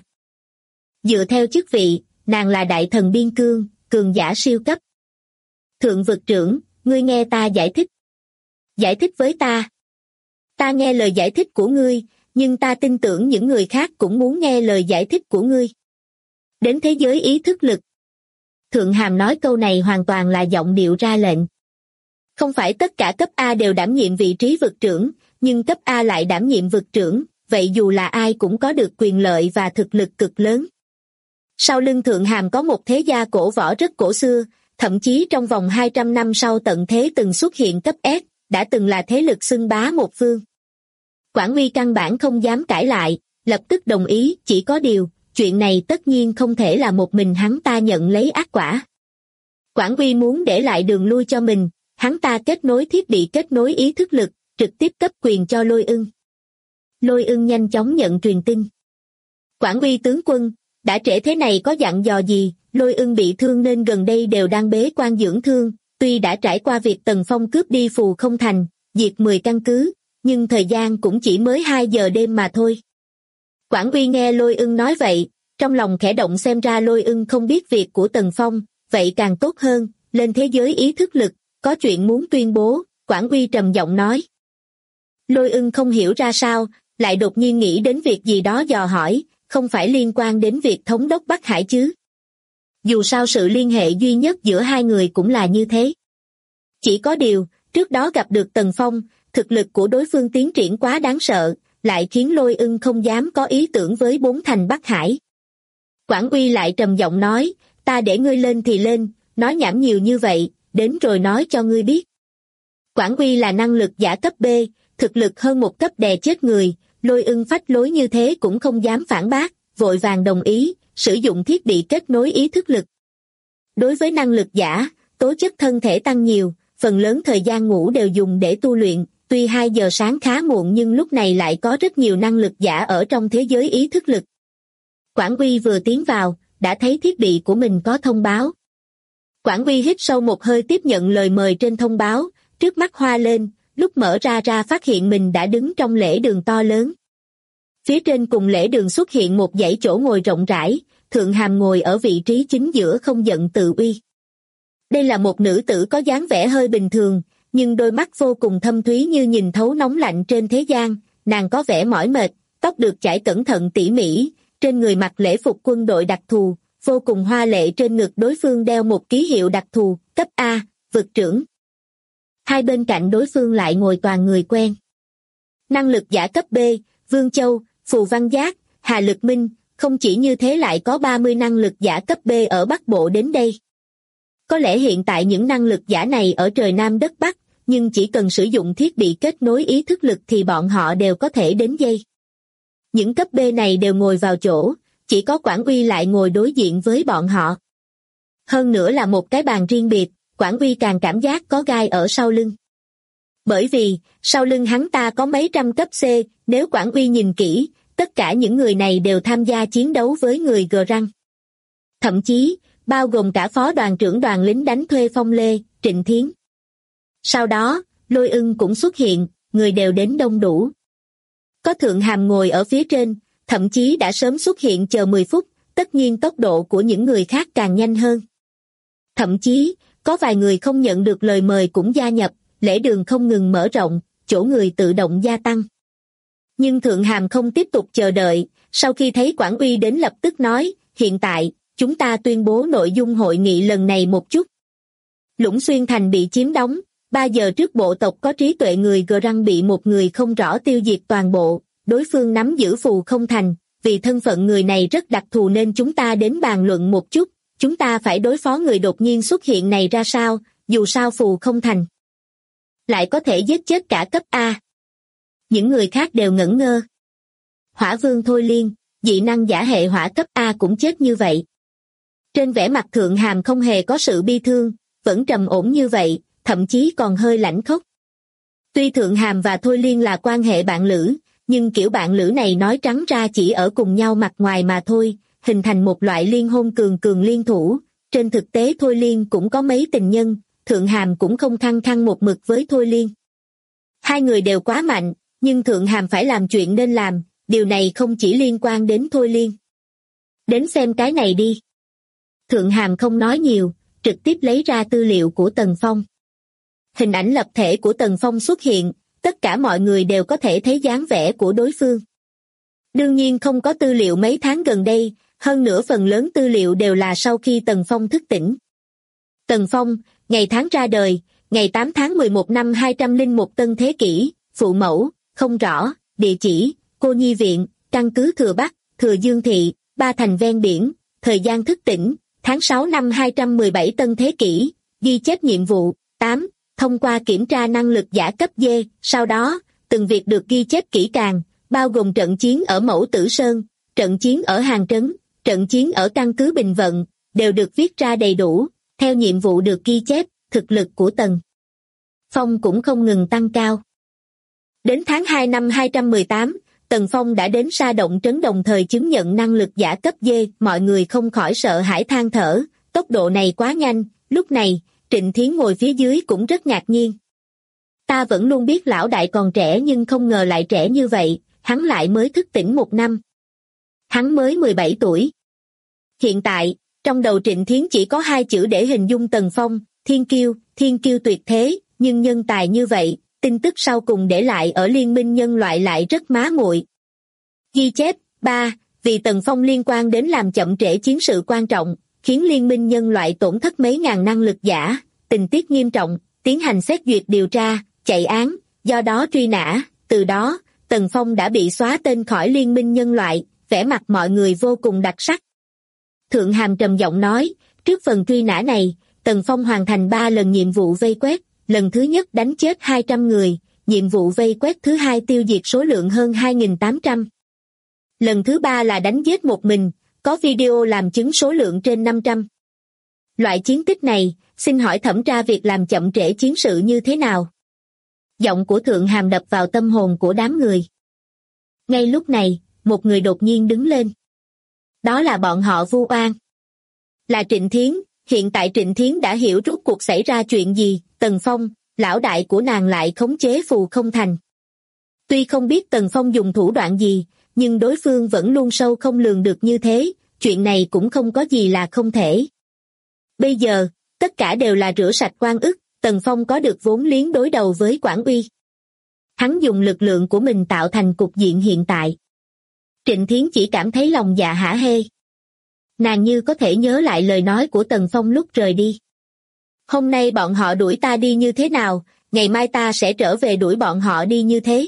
Dựa theo chức vị, nàng là đại thần biên cương, cường giả siêu cấp. Thượng vực trưởng, ngươi nghe ta giải thích. Giải thích với ta. Ta nghe lời giải thích của ngươi, nhưng ta tin tưởng những người khác cũng muốn nghe lời giải thích của ngươi. Đến thế giới ý thức lực. Thượng Hàm nói câu này hoàn toàn là giọng điệu ra lệnh. Không phải tất cả cấp A đều đảm nhiệm vị trí vực trưởng, nhưng cấp A lại đảm nhiệm vực trưởng, vậy dù là ai cũng có được quyền lợi và thực lực cực lớn. Sau lưng Thượng Hàm có một thế gia cổ võ rất cổ xưa, thậm chí trong vòng 200 năm sau tận thế từng xuất hiện cấp S, đã từng là thế lực xưng bá một phương. Quản uy căn bản không dám cãi lại, lập tức đồng ý, chỉ có điều, chuyện này tất nhiên không thể là một mình hắn ta nhận lấy ác quả. Quản uy muốn để lại đường lui cho mình, hắn ta kết nối thiết bị kết nối ý thức lực, trực tiếp cấp quyền cho Lôi Ưng. Lôi Ưng nhanh chóng nhận truyền tin. Quản uy tướng quân, đã trễ thế này có dặn dò gì? Lôi Ưng bị thương nên gần đây đều đang bế quan dưỡng thương, tuy đã trải qua việc Tần Phong cướp đi Phù Không Thành, diệt 10 căn cứ, nhưng thời gian cũng chỉ mới 2 giờ đêm mà thôi. Quản uy nghe Lôi Ưng nói vậy, trong lòng khẽ động, xem ra Lôi Ưng không biết việc của Tần Phong, vậy càng tốt hơn, lên thế giới ý thức lực, có chuyện muốn tuyên bố, Quản uy trầm giọng nói. Lôi Ưng không hiểu ra sao, lại đột nhiên nghĩ đến việc gì đó dò hỏi, không phải liên quan đến việc thống đốc Bắc Hải chứ? Dù sao sự liên hệ duy nhất giữa hai người cũng là như thế. Chỉ có điều, trước đó gặp được Tần Phong, thực lực của đối phương tiến triển quá đáng sợ, lại khiến Lôi Ưng không dám có ý tưởng với 4 thành Bắc Hải. Quản uy lại trầm giọng nói, ta để ngươi lên thì lên, nói nhảm nhiều như vậy, đến rồi nói cho ngươi biết. Quản uy là năng lực giả cấp B, thực lực hơn một cấp đè chết người, Lôi Ưng phách lối như thế cũng không dám phản bác, vội vàng đồng ý, sử dụng thiết bị kết nối ý thức lực. Đối với năng lực giả, tố chất thân thể tăng nhiều, phần lớn thời gian ngủ đều dùng để tu luyện, tuy 2 giờ sáng khá muộn nhưng lúc này lại có rất nhiều năng lực giả ở trong thế giới ý thức lực. Quản Quy vừa tiến vào, đã thấy thiết bị của mình có thông báo. Quản Quy hít sâu một hơi tiếp nhận lời mời trên thông báo, trước mắt hoa lên, lúc mở ra phát hiện mình đã đứng trong lễ đường to lớn. Phía trên cùng lễ đường xuất hiện một dãy chỗ ngồi rộng rãi, Thượng Hàm ngồi ở vị trí chính giữa không giận tự uy. Đây là một nữ tử có dáng vẻ hơi bình thường, nhưng đôi mắt vô cùng thâm thúy như nhìn thấu nóng lạnh trên thế gian, nàng có vẻ mỏi mệt, tóc được chải cẩn thận tỉ mỉ, trên người mặc lễ phục quân đội đặc thù, vô cùng hoa lệ, trên ngực đối phương đeo một ký hiệu đặc thù, cấp A, vực trưởng. Hai bên cạnh đối phương lại ngồi toàn người quen. Năng lực giả cấp B, Vương Châu, Phù Văn Giác, Hà Lực Minh, không chỉ như thế lại có 30 năng lực giả cấp B ở Bắc Bộ đến đây. Có lẽ hiện tại những năng lực giả này ở trời Nam đất Bắc, nhưng chỉ cần sử dụng thiết bị kết nối ý thức lực thì bọn họ đều có thể đến dây. Những cấp B này đều ngồi vào chỗ, chỉ có Quản Uy lại ngồi đối diện với bọn họ. Hơn nữa là một cái bàn riêng biệt, Quản Uy càng cảm giác có gai ở sau lưng. Bởi vì, sau lưng hắn ta có mấy trăm cấp C, nếu Quản Uy nhìn kỹ, tất cả những người này đều tham gia chiến đấu với người G-Răng. Thậm chí, bao gồm cả phó đoàn trưởng đoàn lính đánh thuê Phong Lê, Trịnh Thiến. Sau đó, Lôi Ưng cũng xuất hiện, người đều đến đông đủ. Có Thượng Hàm ngồi ở phía trên, thậm chí đã sớm xuất hiện chờ 10 phút, tất nhiên tốc độ của những người khác càng nhanh hơn. Thậm chí, có vài người không nhận được lời mời cũng gia nhập, lễ đường không ngừng mở rộng, chỗ người tự động gia tăng. Nhưng Thượng Hàm không tiếp tục chờ đợi, sau khi thấy Quản Uy đến lập tức nói, hiện tại, chúng ta tuyên bố nội dung hội nghị lần này một chút. Lũng Xuyên Thành bị chiếm đóng, 3 giờ trước bộ tộc có trí tuệ người G-Răng bị một người không rõ tiêu diệt toàn bộ, đối phương nắm giữ Phù Không Thành, vì thân phận người này rất đặc thù nên chúng ta đến bàn luận một chút, chúng ta phải đối phó người đột nhiên xuất hiện này ra sao, dù sao Phù Không Thành lại có thể giết chết cả cấp A. Những người khác đều ngẩn ngơ. Hỏa Vương Thôi Liên, dị năng giả hệ hỏa cấp A cũng chết như vậy. Trên vẻ mặt Thượng Hàm không hề có sự bi thương, vẫn trầm ổn như vậy, thậm chí còn hơi lãnh khốc. Tuy Thượng Hàm và Thôi Liên là quan hệ bạn lữ, nhưng kiểu bạn lữ này nói trắng ra chỉ ở cùng nhau mặt ngoài mà thôi, hình thành một loại liên hôn cường liên thủ. Trên thực tế Thôi Liên cũng có mấy tình nhân, Thượng Hàm cũng không khăng khăng một mực với Thôi Liên. Hai người đều quá mạnh, nhưng Thượng Hàm phải làm chuyện nên làm, điều này không chỉ liên quan đến Thôi Liên. Đến xem cái này đi. Thượng Hàm không nói nhiều, trực tiếp lấy ra tư liệu của Tần Phong. Hình ảnh lập thể của Tần Phong xuất hiện, tất cả mọi người đều có thể thấy dáng vẻ của đối phương. Đương nhiên không có tư liệu mấy tháng gần đây, hơn nữa phần lớn tư liệu đều là sau khi Tần Phong thức tỉnh. Tần Phong, ngày tháng ra đời, ngày 8 tháng 11 năm 201 Tân Thế Kỷ, phụ mẫu, không rõ, địa chỉ, Cô Nhi Viện, căn cứ Thừa Bắc, Thừa Dương Thị, Ba Thành ven biển, thời gian thức tỉnh, tháng 6 năm 217 Tân Thế Kỷ, ghi chép nhiệm vụ, 8, thông qua kiểm tra năng lực giả cấp D, sau đó, từng việc được ghi chép kỹ càng, bao gồm trận chiến ở Mẫu Tử Sơn, trận chiến ở Hàng Trấn, trận chiến ở căn cứ Bình Vận, đều được viết ra đầy đủ, theo nhiệm vụ được ghi chép, thực lực của Tần Phong cũng không ngừng tăng cao. Đến tháng 2 năm 218, Tần Phong đã đến Sa Động Trấn đồng thời chứng nhận năng lực giả cấp D, mọi người không khỏi sợ hãi than thở, tốc độ này quá nhanh, lúc này, Trịnh Thiến ngồi phía dưới cũng rất ngạc nhiên. Ta vẫn luôn biết lão đại còn trẻ nhưng không ngờ lại trẻ như vậy, hắn lại mới thức tỉnh 1 năm. Hắn mới 17 tuổi. Hiện tại, trong đầu Trịnh Thiến chỉ có 2 chữ để hình dung Tần Phong, thiên kiêu tuyệt thế, nhưng nhân tài như vậy, tin tức sau cùng để lại ở Liên minh nhân loại lại rất má muội. Ghi chép, 3, vì Tần Phong liên quan đến làm chậm trễ chiến sự quan trọng, khiến Liên minh nhân loại tổn thất mấy ngàn năng lực giả, tình tiết nghiêm trọng, tiến hành xét duyệt điều tra, chạy án, do đó truy nã, từ đó, Tần Phong đã bị xóa tên khỏi Liên minh nhân loại, vẻ mặt mọi người vô cùng đặc sắc. Thượng Hàm trầm giọng nói, trước phần truy nã này, Tần Phong hoàn thành 3 lần nhiệm vụ vây quét, lần thứ nhất đánh chết 200 người, nhiệm vụ vây quét thứ hai tiêu diệt số lượng hơn 2.800. Lần thứ 3 là đánh giết một mình, có video làm chứng số lượng trên 500. Loại chiến tích này, xin hỏi thẩm tra việc làm chậm trễ chiến sự như thế nào? Giọng của Thượng Hàm đập vào tâm hồn của đám người. Ngay lúc này, một người đột nhiên đứng lên. Đó là bọn họ Vu Oan. Là Trịnh Thiến. Hiện tại Trịnh Thiến đã hiểu rốt cuộc xảy ra chuyện gì. Tần Phong, lão đại của nàng lại khống chế Phù Không Thành. Tuy không biết Tần Phong dùng thủ đoạn gì, nhưng đối phương vẫn luôn sâu không lường được như thế, chuyện này cũng không có gì là không thể. Bây giờ, tất cả đều là rửa sạch oan ức, Tần Phong có được vốn liếng đối đầu với Quản Uy. Hắn dùng lực lượng của mình tạo thành cục diện hiện tại. Trịnh Thiến chỉ cảm thấy lòng dạ hả hê. Nàng như có thể nhớ lại lời nói của Tần Phong lúc rời đi. Hôm nay bọn họ đuổi ta đi như thế nào, ngày mai ta sẽ trở về đuổi bọn họ đi như thế.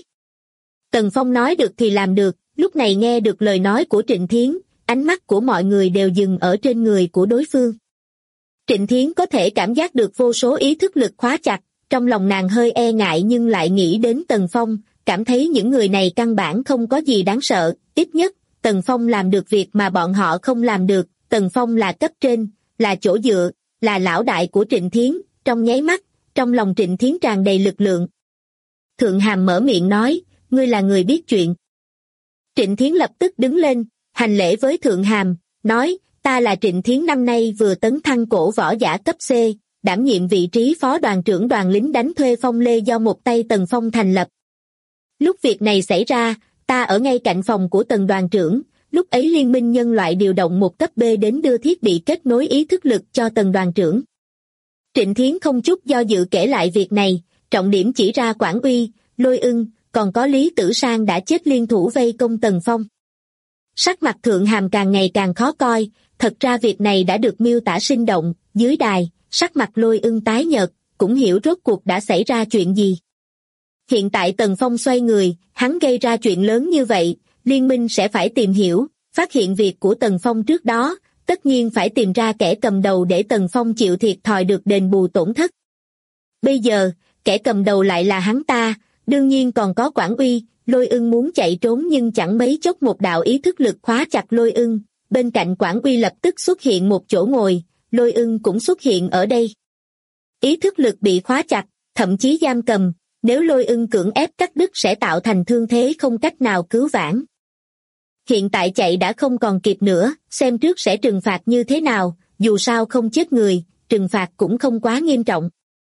Tần Phong nói được thì làm được, lúc này nghe được lời nói của Trịnh Thiến, ánh mắt của mọi người đều dừng ở trên người của đối phương. Trịnh Thiến có thể cảm giác được vô số ý thức lực khóa chặt, trong lòng nàng hơi e ngại nhưng lại nghĩ đến Tần Phong, cảm thấy những người này căn bản không có gì đáng sợ, ít nhất, Tần Phong làm được việc mà bọn họ không làm được, Tần Phong là cấp trên, là chỗ dựa, là lão đại của Trịnh Thiến, trong nháy mắt, trong lòng Trịnh Thiến tràn đầy lực lượng. Thượng Hàm mở miệng nói, ngươi là người biết chuyện. Trịnh Thiến lập tức đứng lên, hành lễ với Thượng Hàm, nói, ta là Trịnh Thiến năm nay vừa tấn thăng cổ võ giả cấp C, đảm nhiệm vị trí phó đoàn trưởng đoàn lính đánh thuê Phong Lê do một tay Tần Phong thành lập. Lúc việc này xảy ra, ta ở ngay cạnh phòng của Tần đoàn trưởng, lúc ấy Liên minh nhân loại điều động một cấp B đến đưa thiết bị kết nối ý thức lực cho Tần đoàn trưởng. Trịnh Thiến không chút do dự kể lại việc này, trọng điểm chỉ ra Quản Uy, Lôi Ưng, còn có Lý Tử Sang đã chết liên thủ vây công Tần Phong. Sắc mặt Thượng Hàm càng ngày càng khó coi, thật ra việc này đã được miêu tả sinh động, dưới đài, sắc mặt Lôi Ưng tái nhợt, cũng hiểu rốt cuộc đã xảy ra chuyện gì. Hiện tại Tần Phong xoay người, hắn gây ra chuyện lớn như vậy, liên minh sẽ phải tìm hiểu, phát hiện việc của Tần Phong trước đó, tất nhiên phải tìm ra kẻ cầm đầu để Tần Phong chịu thiệt thòi được đền bù tổn thất. Bây giờ, kẻ cầm đầu lại là hắn ta, đương nhiên còn có Quản Uy, Lôi Ưng muốn chạy trốn nhưng chẳng mấy chốc một đạo ý thức lực khóa chặt Lôi Ưng, bên cạnh Quản Uy lập tức xuất hiện một chỗ ngồi, Lôi Ưng cũng xuất hiện ở đây. Ý thức lực bị khóa chặt, thậm chí giam cầm, nếu Lôi Ưng cưỡng ép cắt đứt sẽ tạo thành thương thế không cách nào cứu vãn. Hiện tại chạy đã không còn kịp nữa, xem trước sẽ trừng phạt như thế nào, dù sao không chết người, trừng phạt cũng không quá nghiêm trọng.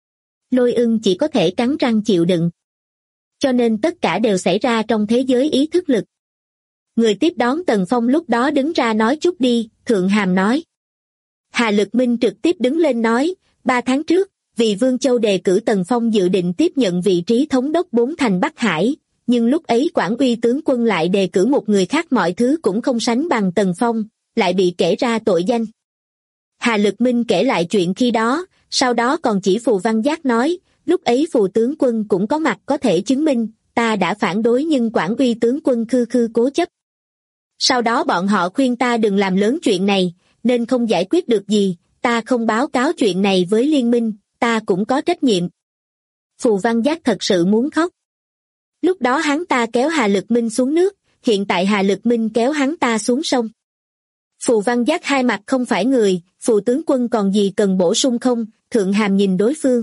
Lôi Ưng chỉ có thể cắn răng chịu đựng. Cho nên tất cả đều xảy ra trong thế giới ý thức lực. Người tiếp đón Tần Phong lúc đó đứng ra nói chút đi, Thượng Hàm nói. Hà Lực Minh trực tiếp đứng lên nói, 3 tháng trước, vì Vương Châu đề cử Tần Phong dự định tiếp nhận vị trí thống đốc 4 thành Bắc Hải, nhưng lúc ấy Quản Uy tướng quân lại đề cử một người khác mọi thứ cũng không sánh bằng Tần Phong, lại bị kể ra tội danh. Hà Lực Minh kể lại chuyện khi đó, sau đó còn chỉ Phù Văn Giác nói, lúc ấy Phù tướng quân cũng có mặt có thể chứng minh, ta đã phản đối nhưng Quản Uy tướng quân khư khư cố chấp. Sau đó bọn họ khuyên ta đừng làm lớn chuyện này, nên không giải quyết được gì, ta không báo cáo chuyện này với liên minh, ta cũng có trách nhiệm. Phù Văn Giác thật sự muốn khóc. Lúc đó hắn ta kéo Hà Lực Minh xuống nước, hiện tại Hà Lực Minh kéo hắn ta xuống sông. Phù Văn Giác hai mặt không phải người, Phù tướng quân còn gì cần bổ sung không? Thượng Hàm nhìn đối phương.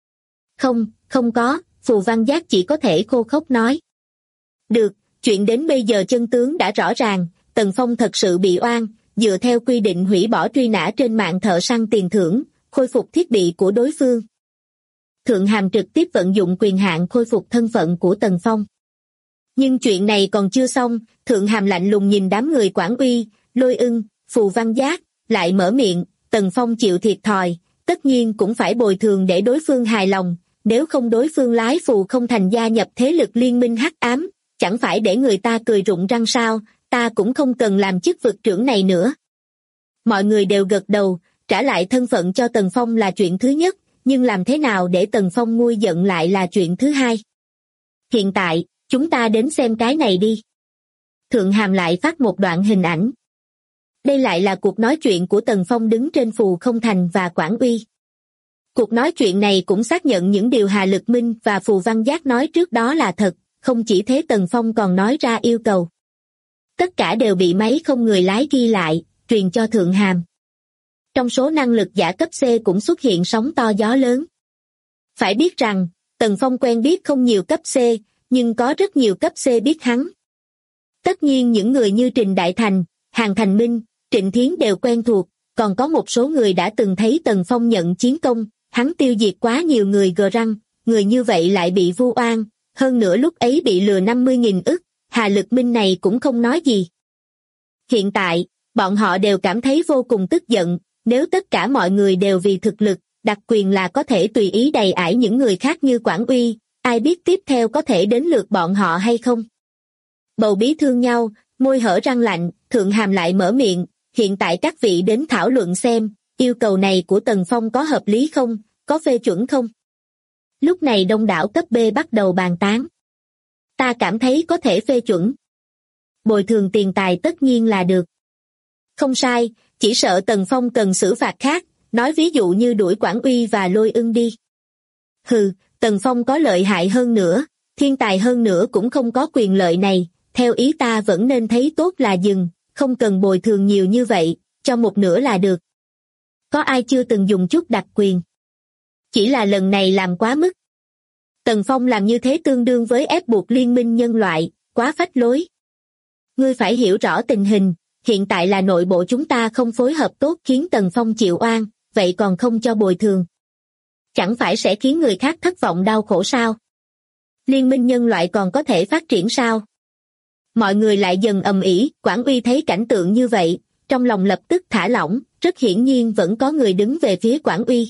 Không có, Phù Văn Giác chỉ có thể khô khốc nói. Được, chuyện đến bây giờ chân tướng đã rõ ràng, Tần Phong thật sự bị oan, dựa theo quy định hủy bỏ truy nã trên mạng thợ săn tiền thưởng, khôi phục thiết bị của đối phương. Thượng Hàm trực tiếp vận dụng quyền hạn khôi phục thân phận của Tần Phong. Nhưng chuyện này còn chưa xong, Thượng Hàm lạnh lùng nhìn đám người Quản Uy, Lôi Ưng, Phù Văn Giác, lại mở miệng, Tần Phong chịu thiệt thòi, tất nhiên cũng phải bồi thường để đối phương hài lòng, nếu không đối phương lái Phù Không Thành gia nhập thế lực liên minh hắc ám, chẳng phải để người ta cười rụng răng sao, ta cũng không cần làm chức vực trưởng này nữa. Mọi người đều gật đầu, trả lại thân phận cho Tần Phong là chuyện thứ nhất, nhưng làm thế nào để Tần Phong nguôi giận lại là chuyện thứ hai. Hiện tại, chúng ta đến xem cái này đi. Thượng Hàm lại phát một đoạn hình ảnh. Đây lại là cuộc nói chuyện của Tần Phong đứng trên Phù Không Thành và Quản Uy. Cuộc nói chuyện này cũng xác nhận những điều Hà Lực Minh và Phù Văn Giác nói trước đó là thật, không chỉ thế Tần Phong còn nói ra yêu cầu. Tất cả đều bị máy không người lái ghi lại, truyền cho Thượng Hàm. Trong số năng lực giả cấp C cũng xuất hiện sóng to gió lớn. Phải biết rằng, Tần Phong quen biết không nhiều cấp C, nhưng có rất nhiều cấp C biết hắn. Tất nhiên những người như Trình Đại Thành, Hàn Thành Minh, Trịnh Thiến đều quen thuộc, còn có một số người đã từng thấy Tần Phong nhận chiến công, hắn tiêu diệt quá nhiều người gờ răng, người như vậy lại bị vu oan, hơn nữa lúc ấy bị lừa 50.000 ức, Hà Lực Minh này cũng không nói gì. Hiện tại, bọn họ đều cảm thấy vô cùng tức giận, nếu tất cả mọi người đều vì thực lực, đặc quyền là có thể tùy ý đầy ải những người khác như Quảng Uy, ai biết tiếp theo có thể đến lượt bọn họ hay không. Bầu bí thương nhau, môi hở răng lạnh, Thượng Hàm lại mở miệng, hiện tại các vị đến thảo luận xem, yêu cầu này của Tần Phong có hợp lý không, có phê chuẩn không? Lúc này đông đảo cấp B bắt đầu bàn tán. Ta cảm thấy có thể phê chuẩn. Bồi thường tiền tài tất nhiên là được. Không sai, chỉ sợ Tần Phong cần xử phạt khác, nói ví dụ như đuổi Quảng Uy và Lôi Ưng đi. Hừ, Tần Phong có lợi hại hơn nữa, thiên tài hơn nữa cũng không có quyền lợi này, theo ý ta vẫn nên thấy tốt là dừng, không cần bồi thường nhiều như vậy, cho một nửa là được. Có ai chưa từng dùng chút đặc quyền? Chỉ là lần này làm quá mức. Tần Phong làm như thế tương đương với ép buộc liên minh nhân loại, quá phách lối. Ngươi phải hiểu rõ tình hình, hiện tại là nội bộ chúng ta không phối hợp tốt khiến Tần Phong chịu oan, vậy còn không cho bồi thường. Chẳng phải sẽ khiến người khác thất vọng đau khổ sao? Liên minh nhân loại còn có thể phát triển sao? Mọi người lại dần ầm ĩ, Quảng Uy thấy cảnh tượng như vậy, trong lòng lập tức thả lỏng, rất hiển nhiên vẫn có người đứng về phía Quảng Uy.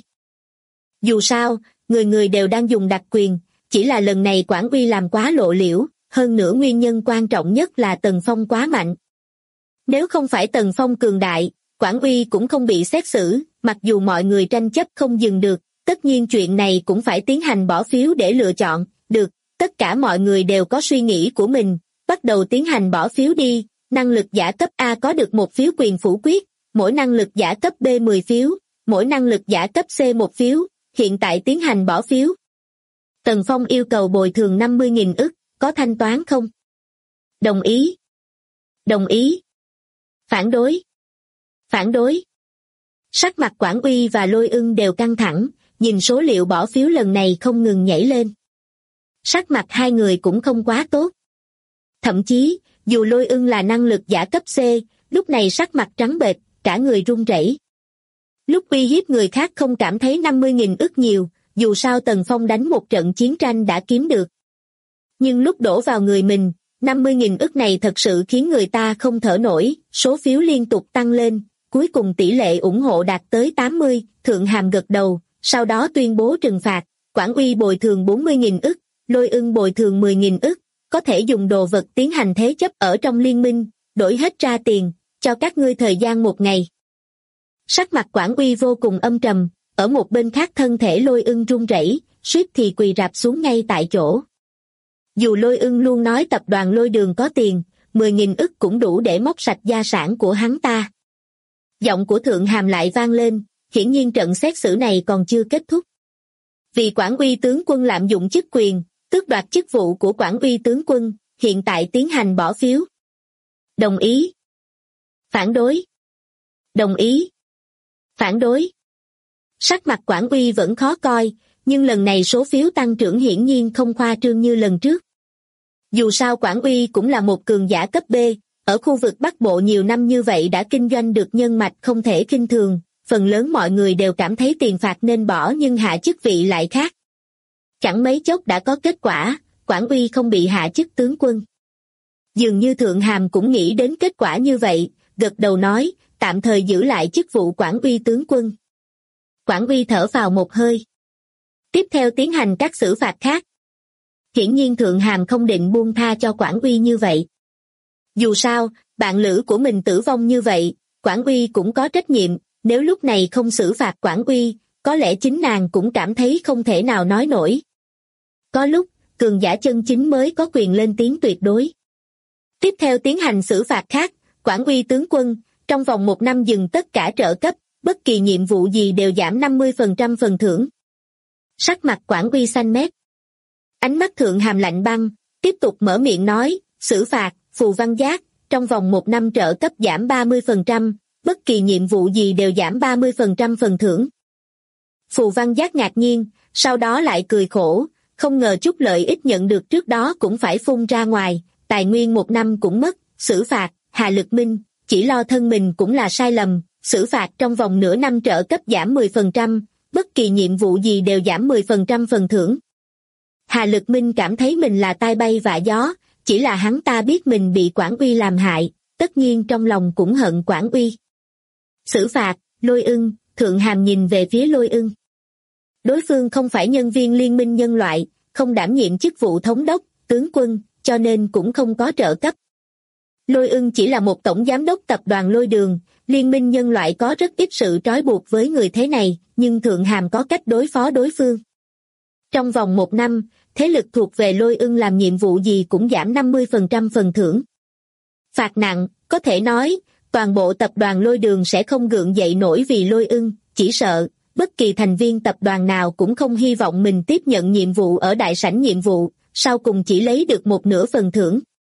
Dù sao, người người đều đang dùng đặc quyền, chỉ là lần này Quảng Uy làm quá lộ liễu, hơn nữa nguyên nhân quan trọng nhất là Tần Phong quá mạnh. Nếu không phải Tần Phong cường đại, Quảng Uy cũng không bị xét xử, mặc dù mọi người tranh chấp không dừng được, tất nhiên chuyện này cũng phải tiến hành bỏ phiếu để lựa chọn, được, tất cả mọi người đều có suy nghĩ của mình, bắt đầu tiến hành bỏ phiếu đi, năng lực giả cấp A có được 1 phiếu quyền phủ quyết, mỗi năng lực giả cấp B 10 phiếu, mỗi năng lực giả cấp C 1 phiếu, hiện tại tiến hành bỏ phiếu. Tần Phong yêu cầu bồi thường 50.000 ức, có thanh toán không? Đồng ý. Đồng ý. Phản đối. Phản đối. Sắc mặt Quảng Uy và Lôi Ưng đều căng thẳng, nhìn số liệu bỏ phiếu lần này không ngừng nhảy lên. Sắc mặt hai người cũng không quá tốt. Thậm chí, dù Lôi Ưng là năng lực giả cấp C, lúc này sắc mặt trắng bệch, cả người run rẩy. Lúc uy hiếp người khác không cảm thấy 50.000 ức nhiều, dù sao Tần Phong đánh một trận chiến tranh đã kiếm được. Nhưng lúc đổ vào người mình, 50.000 ức này thật sự khiến người ta không thở nổi, số phiếu liên tục tăng lên, cuối cùng tỷ lệ ủng hộ đạt tới 80, Thượng Hàm gật đầu, sau đó tuyên bố trừng phạt, Quảng Uy bồi thường 40.000 ức, Lôi Ưng bồi thường 10.000 ức, có thể dùng đồ vật tiến hành thế chấp ở trong liên minh, đổi hết ra tiền, cho các ngươi thời gian 1 ngày. Sắc mặt Quảng Uy vô cùng âm trầm, ở một bên khác thân thể Lôi Ưng run rẩy, suýt thì quỳ rạp xuống ngay tại chỗ. Dù Lôi Ưng luôn nói tập đoàn Lôi Đường có tiền, 10.000 ức cũng đủ để móc sạch gia sản của hắn ta. Giọng của Thượng Hàm lại vang lên, hiển nhiên trận xét xử này còn chưa kết thúc. Vì Quảng Uy tướng quân lạm dụng chức quyền, tước đoạt chức vụ của Quảng Uy tướng quân, hiện tại tiến hành bỏ phiếu. Đồng ý. Phản đối. Đồng ý. Phản đối. Sắc mặt Quảng Uy vẫn khó coi, nhưng lần này số phiếu tăng trưởng hiển nhiên không khoa trương như lần trước. Dù sao Quảng Uy cũng là một cường giả cấp B, ở khu vực Bắc Bộ nhiều năm như vậy đã kinh doanh được nhân mạch không thể khinh thường, phần lớn mọi người đều cảm thấy tiền phạt nên bỏ nhưng hạ chức vị lại khác. Chẳng mấy chốc đã có kết quả, Quảng Uy không bị hạ chức tướng quân. Dường như Thượng Hàm cũng nghĩ đến kết quả như vậy, gật đầu nói, tạm thời giữ lại chức vụ Quảng Uy tướng quân. Quảng Uy thở vào một hơi. Tiếp theo tiến hành các xử phạt khác. Hiển nhiên Thượng Hàm không định buông tha cho Quảng Uy như vậy. Dù sao, bạn lữ của mình tử vong như vậy, Quảng Uy cũng có trách nhiệm, nếu lúc này không xử phạt Quảng Uy, có lẽ chính nàng cũng cảm thấy không thể nào nói nổi. Có lúc, cường giả chân chính mới có quyền lên tiếng tuyệt đối. Tiếp theo tiến hành xử phạt khác, Quảng Uy tướng quân, trong vòng 1 năm dừng tất cả trợ cấp, bất kỳ nhiệm vụ gì đều giảm 50% phần thưởng. Sắc mặt Quảng Uy xanh mét. Ánh mắt Thượng Hàm lạnh băng, tiếp tục mở miệng nói, xử phạt, Phù Văn Giác, trong vòng 1 năm trợ cấp giảm 30%, bất kỳ nhiệm vụ gì đều giảm 30% phần thưởng. Phù Văn Giác ngạc nhiên, sau đó lại cười khổ, không ngờ chút lợi ích nhận được trước đó cũng phải phun ra ngoài, tài nguyên 1 năm cũng mất, xử phạt, Hà Lực Minh, chỉ lo thân mình cũng là sai lầm, xử phạt trong vòng nửa năm trợ cấp giảm 10%, bất kỳ nhiệm vụ gì đều giảm 10% phần thưởng. Hà Lực Minh cảm thấy mình là tai bay vạ gió, chỉ là hắn ta biết mình bị Quản Uy làm hại, tất nhiên trong lòng cũng hận Quản Uy. Xử phạt, Lôi Ưng, Thượng Hàm nhìn về phía Lôi Ưng. Đối phương không phải nhân viên Liên minh nhân loại, không đảm nhiệm chức vụ thống đốc, tướng quân, cho nên cũng không có trợ cấp. Lôi Ưng chỉ là một tổng giám đốc tập đoàn Lôi Đường, Liên minh nhân loại có rất ít sự trói buộc với người thế này, nhưng Thượng Hàm có cách đối phó đối phương. Trong vòng 1 năm, thế lực thuộc về Lôi Ưng làm nhiệm vụ gì cũng giảm 50% phần thưởng. Phạt nặng, có thể nói, toàn bộ tập đoàn Lôi Đường sẽ không gượng dậy nổi vì Lôi Ưng, chỉ sợ, bất kỳ thành viên tập đoàn nào cũng không hy vọng mình tiếp nhận nhiệm vụ ở đại sảnh nhiệm vụ, sau cùng chỉ lấy được 1/2 phần thưởng.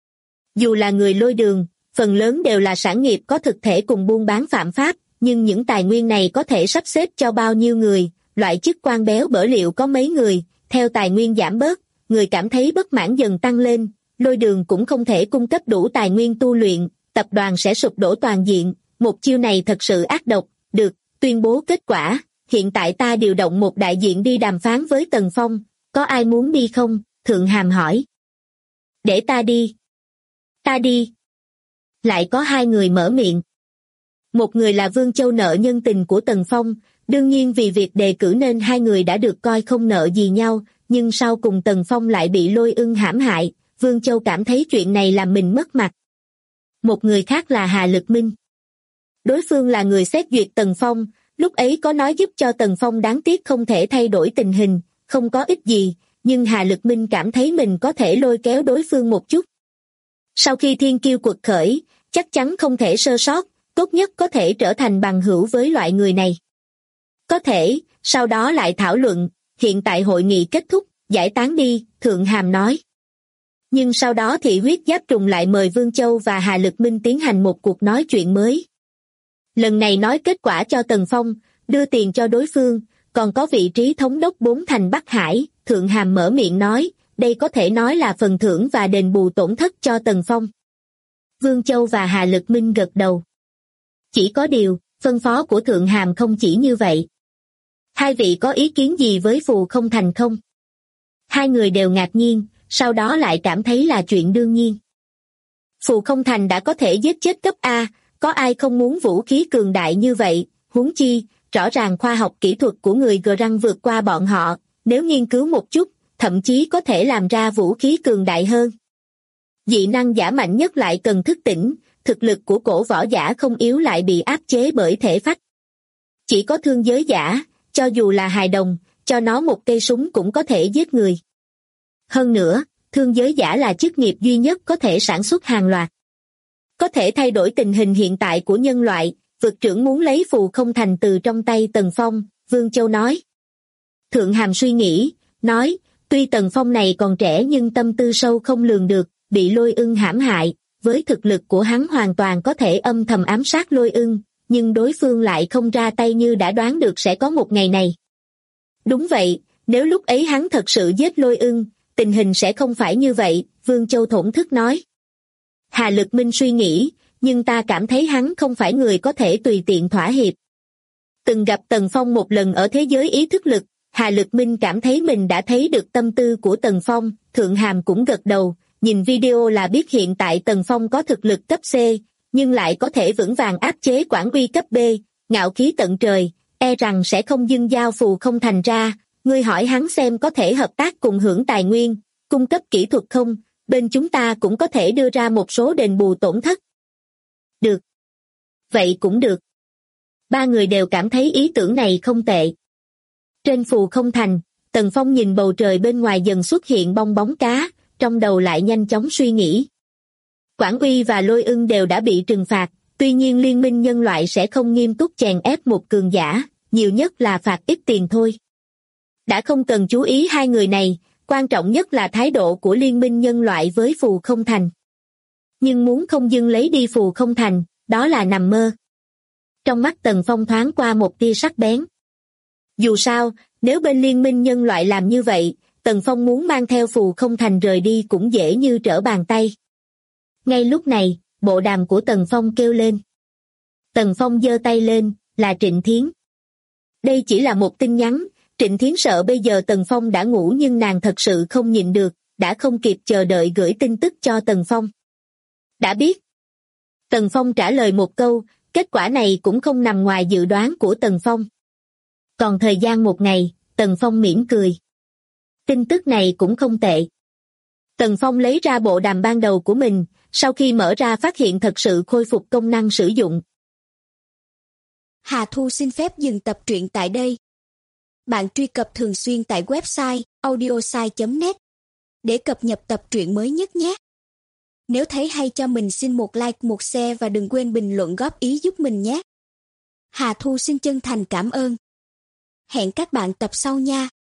Dù là người Lôi Đường, phần lớn đều là sản nghiệp có thực thể cùng buôn bán phạm pháp, nhưng những tài nguyên này có thể sắp xếp cho bao nhiêu người, loại chức quan béo bở liệu có mấy người, theo tài nguyên giảm bớt, người cảm thấy bất mãn dần tăng lên, Lôi Đường cũng không thể cung cấp đủ tài nguyên tu luyện, tập đoàn sẽ sụp đổ toàn diện, một chiêu này thật sự ác độc, được, tuyên bố kết quả, hiện tại ta điều động một đại diện đi đàm phán với Tần Phong, có ai muốn đi không? Thượng Hàm hỏi. Để ta đi. Ta đi. Lại có 2 người mở miệng. Một người là Vương Châu nợ nhân tình của Tần Phong, đương nhiên vì việc đề cử nên 2 người đã được coi không nợ gì nhau, nhưng sau cùng Tần Phong lại bị Lôi Ưng hãm hại, Vương Châu cảm thấy chuyện này làm mình mất mặt. Một người khác là Hà Lực Minh. Đối phương là người xét duyệt Tần Phong, lúc ấy có nói giúp cho Tần Phong đáng tiếc không thể thay đổi tình hình, không có ích gì, nhưng Hà Lực Minh cảm thấy mình có thể lôi kéo đối phương một chút. Sau khi Thiên Kiêu quật khởi, chắc chắn không thể sơ sót, tốt nhất có thể trở thành bằng hữu với loại người này. Có thể, sau đó lại thảo luận, hiện tại hội nghị kết thúc, giải tán đi, Thượng Hàm nói. Nhưng sau đó Thị Huyết Giáp Trùng lại mời Vương Châu và Hà Lực Minh tiến hành một cuộc nói chuyện mới. Lần này nói kết quả cho Tần Phong, đưa tiền cho đối phương, còn có vị trí thống đốc 4 thành Bắc Hải, Thượng Hàm mở miệng nói, đây có thể nói là phần thưởng và đền bù tổn thất cho Tần Phong. Vương Châu và Hà Lực Minh gật đầu. Chỉ có điều, phân phó của Thượng Hàm không chỉ như vậy. 2 vị có ý kiến gì với Phù Không Thành không? 2 người đều ngạc nhiên, sau đó lại cảm thấy là chuyện đương nhiên. Phù Không Thành đã có thể giết chết cấp A, có ai không muốn vũ khí cường đại như vậy, huống chi, rõ ràng khoa học kỹ thuật của người Grang vượt qua bọn họ, nếu nghiên cứu một chút, thậm chí có thể làm ra vũ khí cường đại hơn. Dị năng giả mạnh nhất lại cần thức tỉnh, thực lực của cổ võ giả không yếu lại bị áp chế bởi thể phách. Chỉ có thương giới giả, cho dù là hài đồng, cho nó một cây súng cũng có thể giết người. Hơn nữa, thương giới giả là chức nghiệp duy nhất có thể sản xuất hàng loạt. Có thể thay đổi tình hình hiện tại của nhân loại, vực trưởng muốn lấy Phù Không Thành từ trong tay Tần Phong, Vương Châu nói. Thượng Hàm suy nghĩ, nói, tuy Tần Phong này còn trẻ nhưng tâm tư sâu không lường được, bị Lôi Ưng hãm hại, với thực lực của hắn hoàn toàn có thể âm thầm ám sát Lôi Ưng, nhưng đối phương lại không ra tay như đã đoán được sẽ có một ngày này. Đúng vậy, nếu lúc ấy hắn thật sự giết Lôi Ưng, tình hình sẽ không phải như vậy, Vương Châu thổn thức nói. Hà Lực Minh suy nghĩ, nhưng ta cảm thấy hắn không phải người có thể tùy tiện thỏa hiệp. Từng gặp Tần Phong một lần ở thế giới ý thức lực, Hà Lực Minh cảm thấy mình đã thấy được tâm tư của Tần Phong, Thượng Hàm cũng gật đầu, nhìn video là biết hiện tại Tần Phong có thực lực cấp C, nhưng lại có thể vững vàng áp chế Quản Uy cấp B, ngạo khí tận trời, e rằng sẽ không dưng giao Phù Không Thành ra, ngươi hỏi hắn xem có thể hợp tác cùng hưởng tài nguyên, cung cấp kỹ thuật không, bên chúng ta cũng có thể đưa ra một số đền bù tổn thất. Được. Vậy cũng được. 3 người đều cảm thấy ý tưởng này không tệ. Trên Phù Không Thành, Tần Phong nhìn bầu trời bên ngoài dần xuất hiện bong bóng cá, trong đầu lại nhanh chóng suy nghĩ. Quản Uy và Lôi Ưng đều đã bị trừng phạt, tuy nhiên liên minh nhân loại sẽ không nghiêm túc chèn ép một cường giả, nhiều nhất là phạt ít tiền thôi. Đã không cần chú ý 2 người này, quan trọng nhất là thái độ của liên minh nhân loại với Phù Không Thành. Nhưng muốn không dưng lấy đi Phù Không Thành, đó là nằm mơ. Trong mắt Tần Phong thoáng qua một tia sắc bén. Dù sao, nếu bên liên minh nhân loại làm như vậy, Tần Phong muốn mang theo Phù Không Thành rời đi cũng dễ như trở bàn tay. Ngay lúc này, bộ đàm của Tần Phong kêu lên. Tần Phong giơ tay lên, là Trịnh Thiến. Đây chỉ là một tin nhắn, Trịnh Thiến sợ bây giờ Tần Phong đã ngủ nhưng nàng thật sự không nhịn được, đã không kịp chờ đợi gửi tin tức cho Tần Phong. Đã biết. Tần Phong trả lời một câu, kết quả này cũng không nằm ngoài dự đoán của Tần Phong. Còn thời gian một ngày, Tần Phong mỉm cười. Tin tức này cũng không tệ. Tần Phong lấy ra bộ đàm ban đầu của mình, sau khi mở ra phát hiện thật sự khôi phục công năng sử dụng. Hà Thu xin phép dừng tập truyện tại đây. Bạn truy cập thường xuyên tại website audiosai.net để cập nhật tập truyện mới nhất nhé. Nếu thấy hay cho mình xin một like, một share và đừng quên bình luận góp ý giúp mình nhé. Hà Thu xin chân thành cảm ơn. Hẹn các bạn tập sau nha.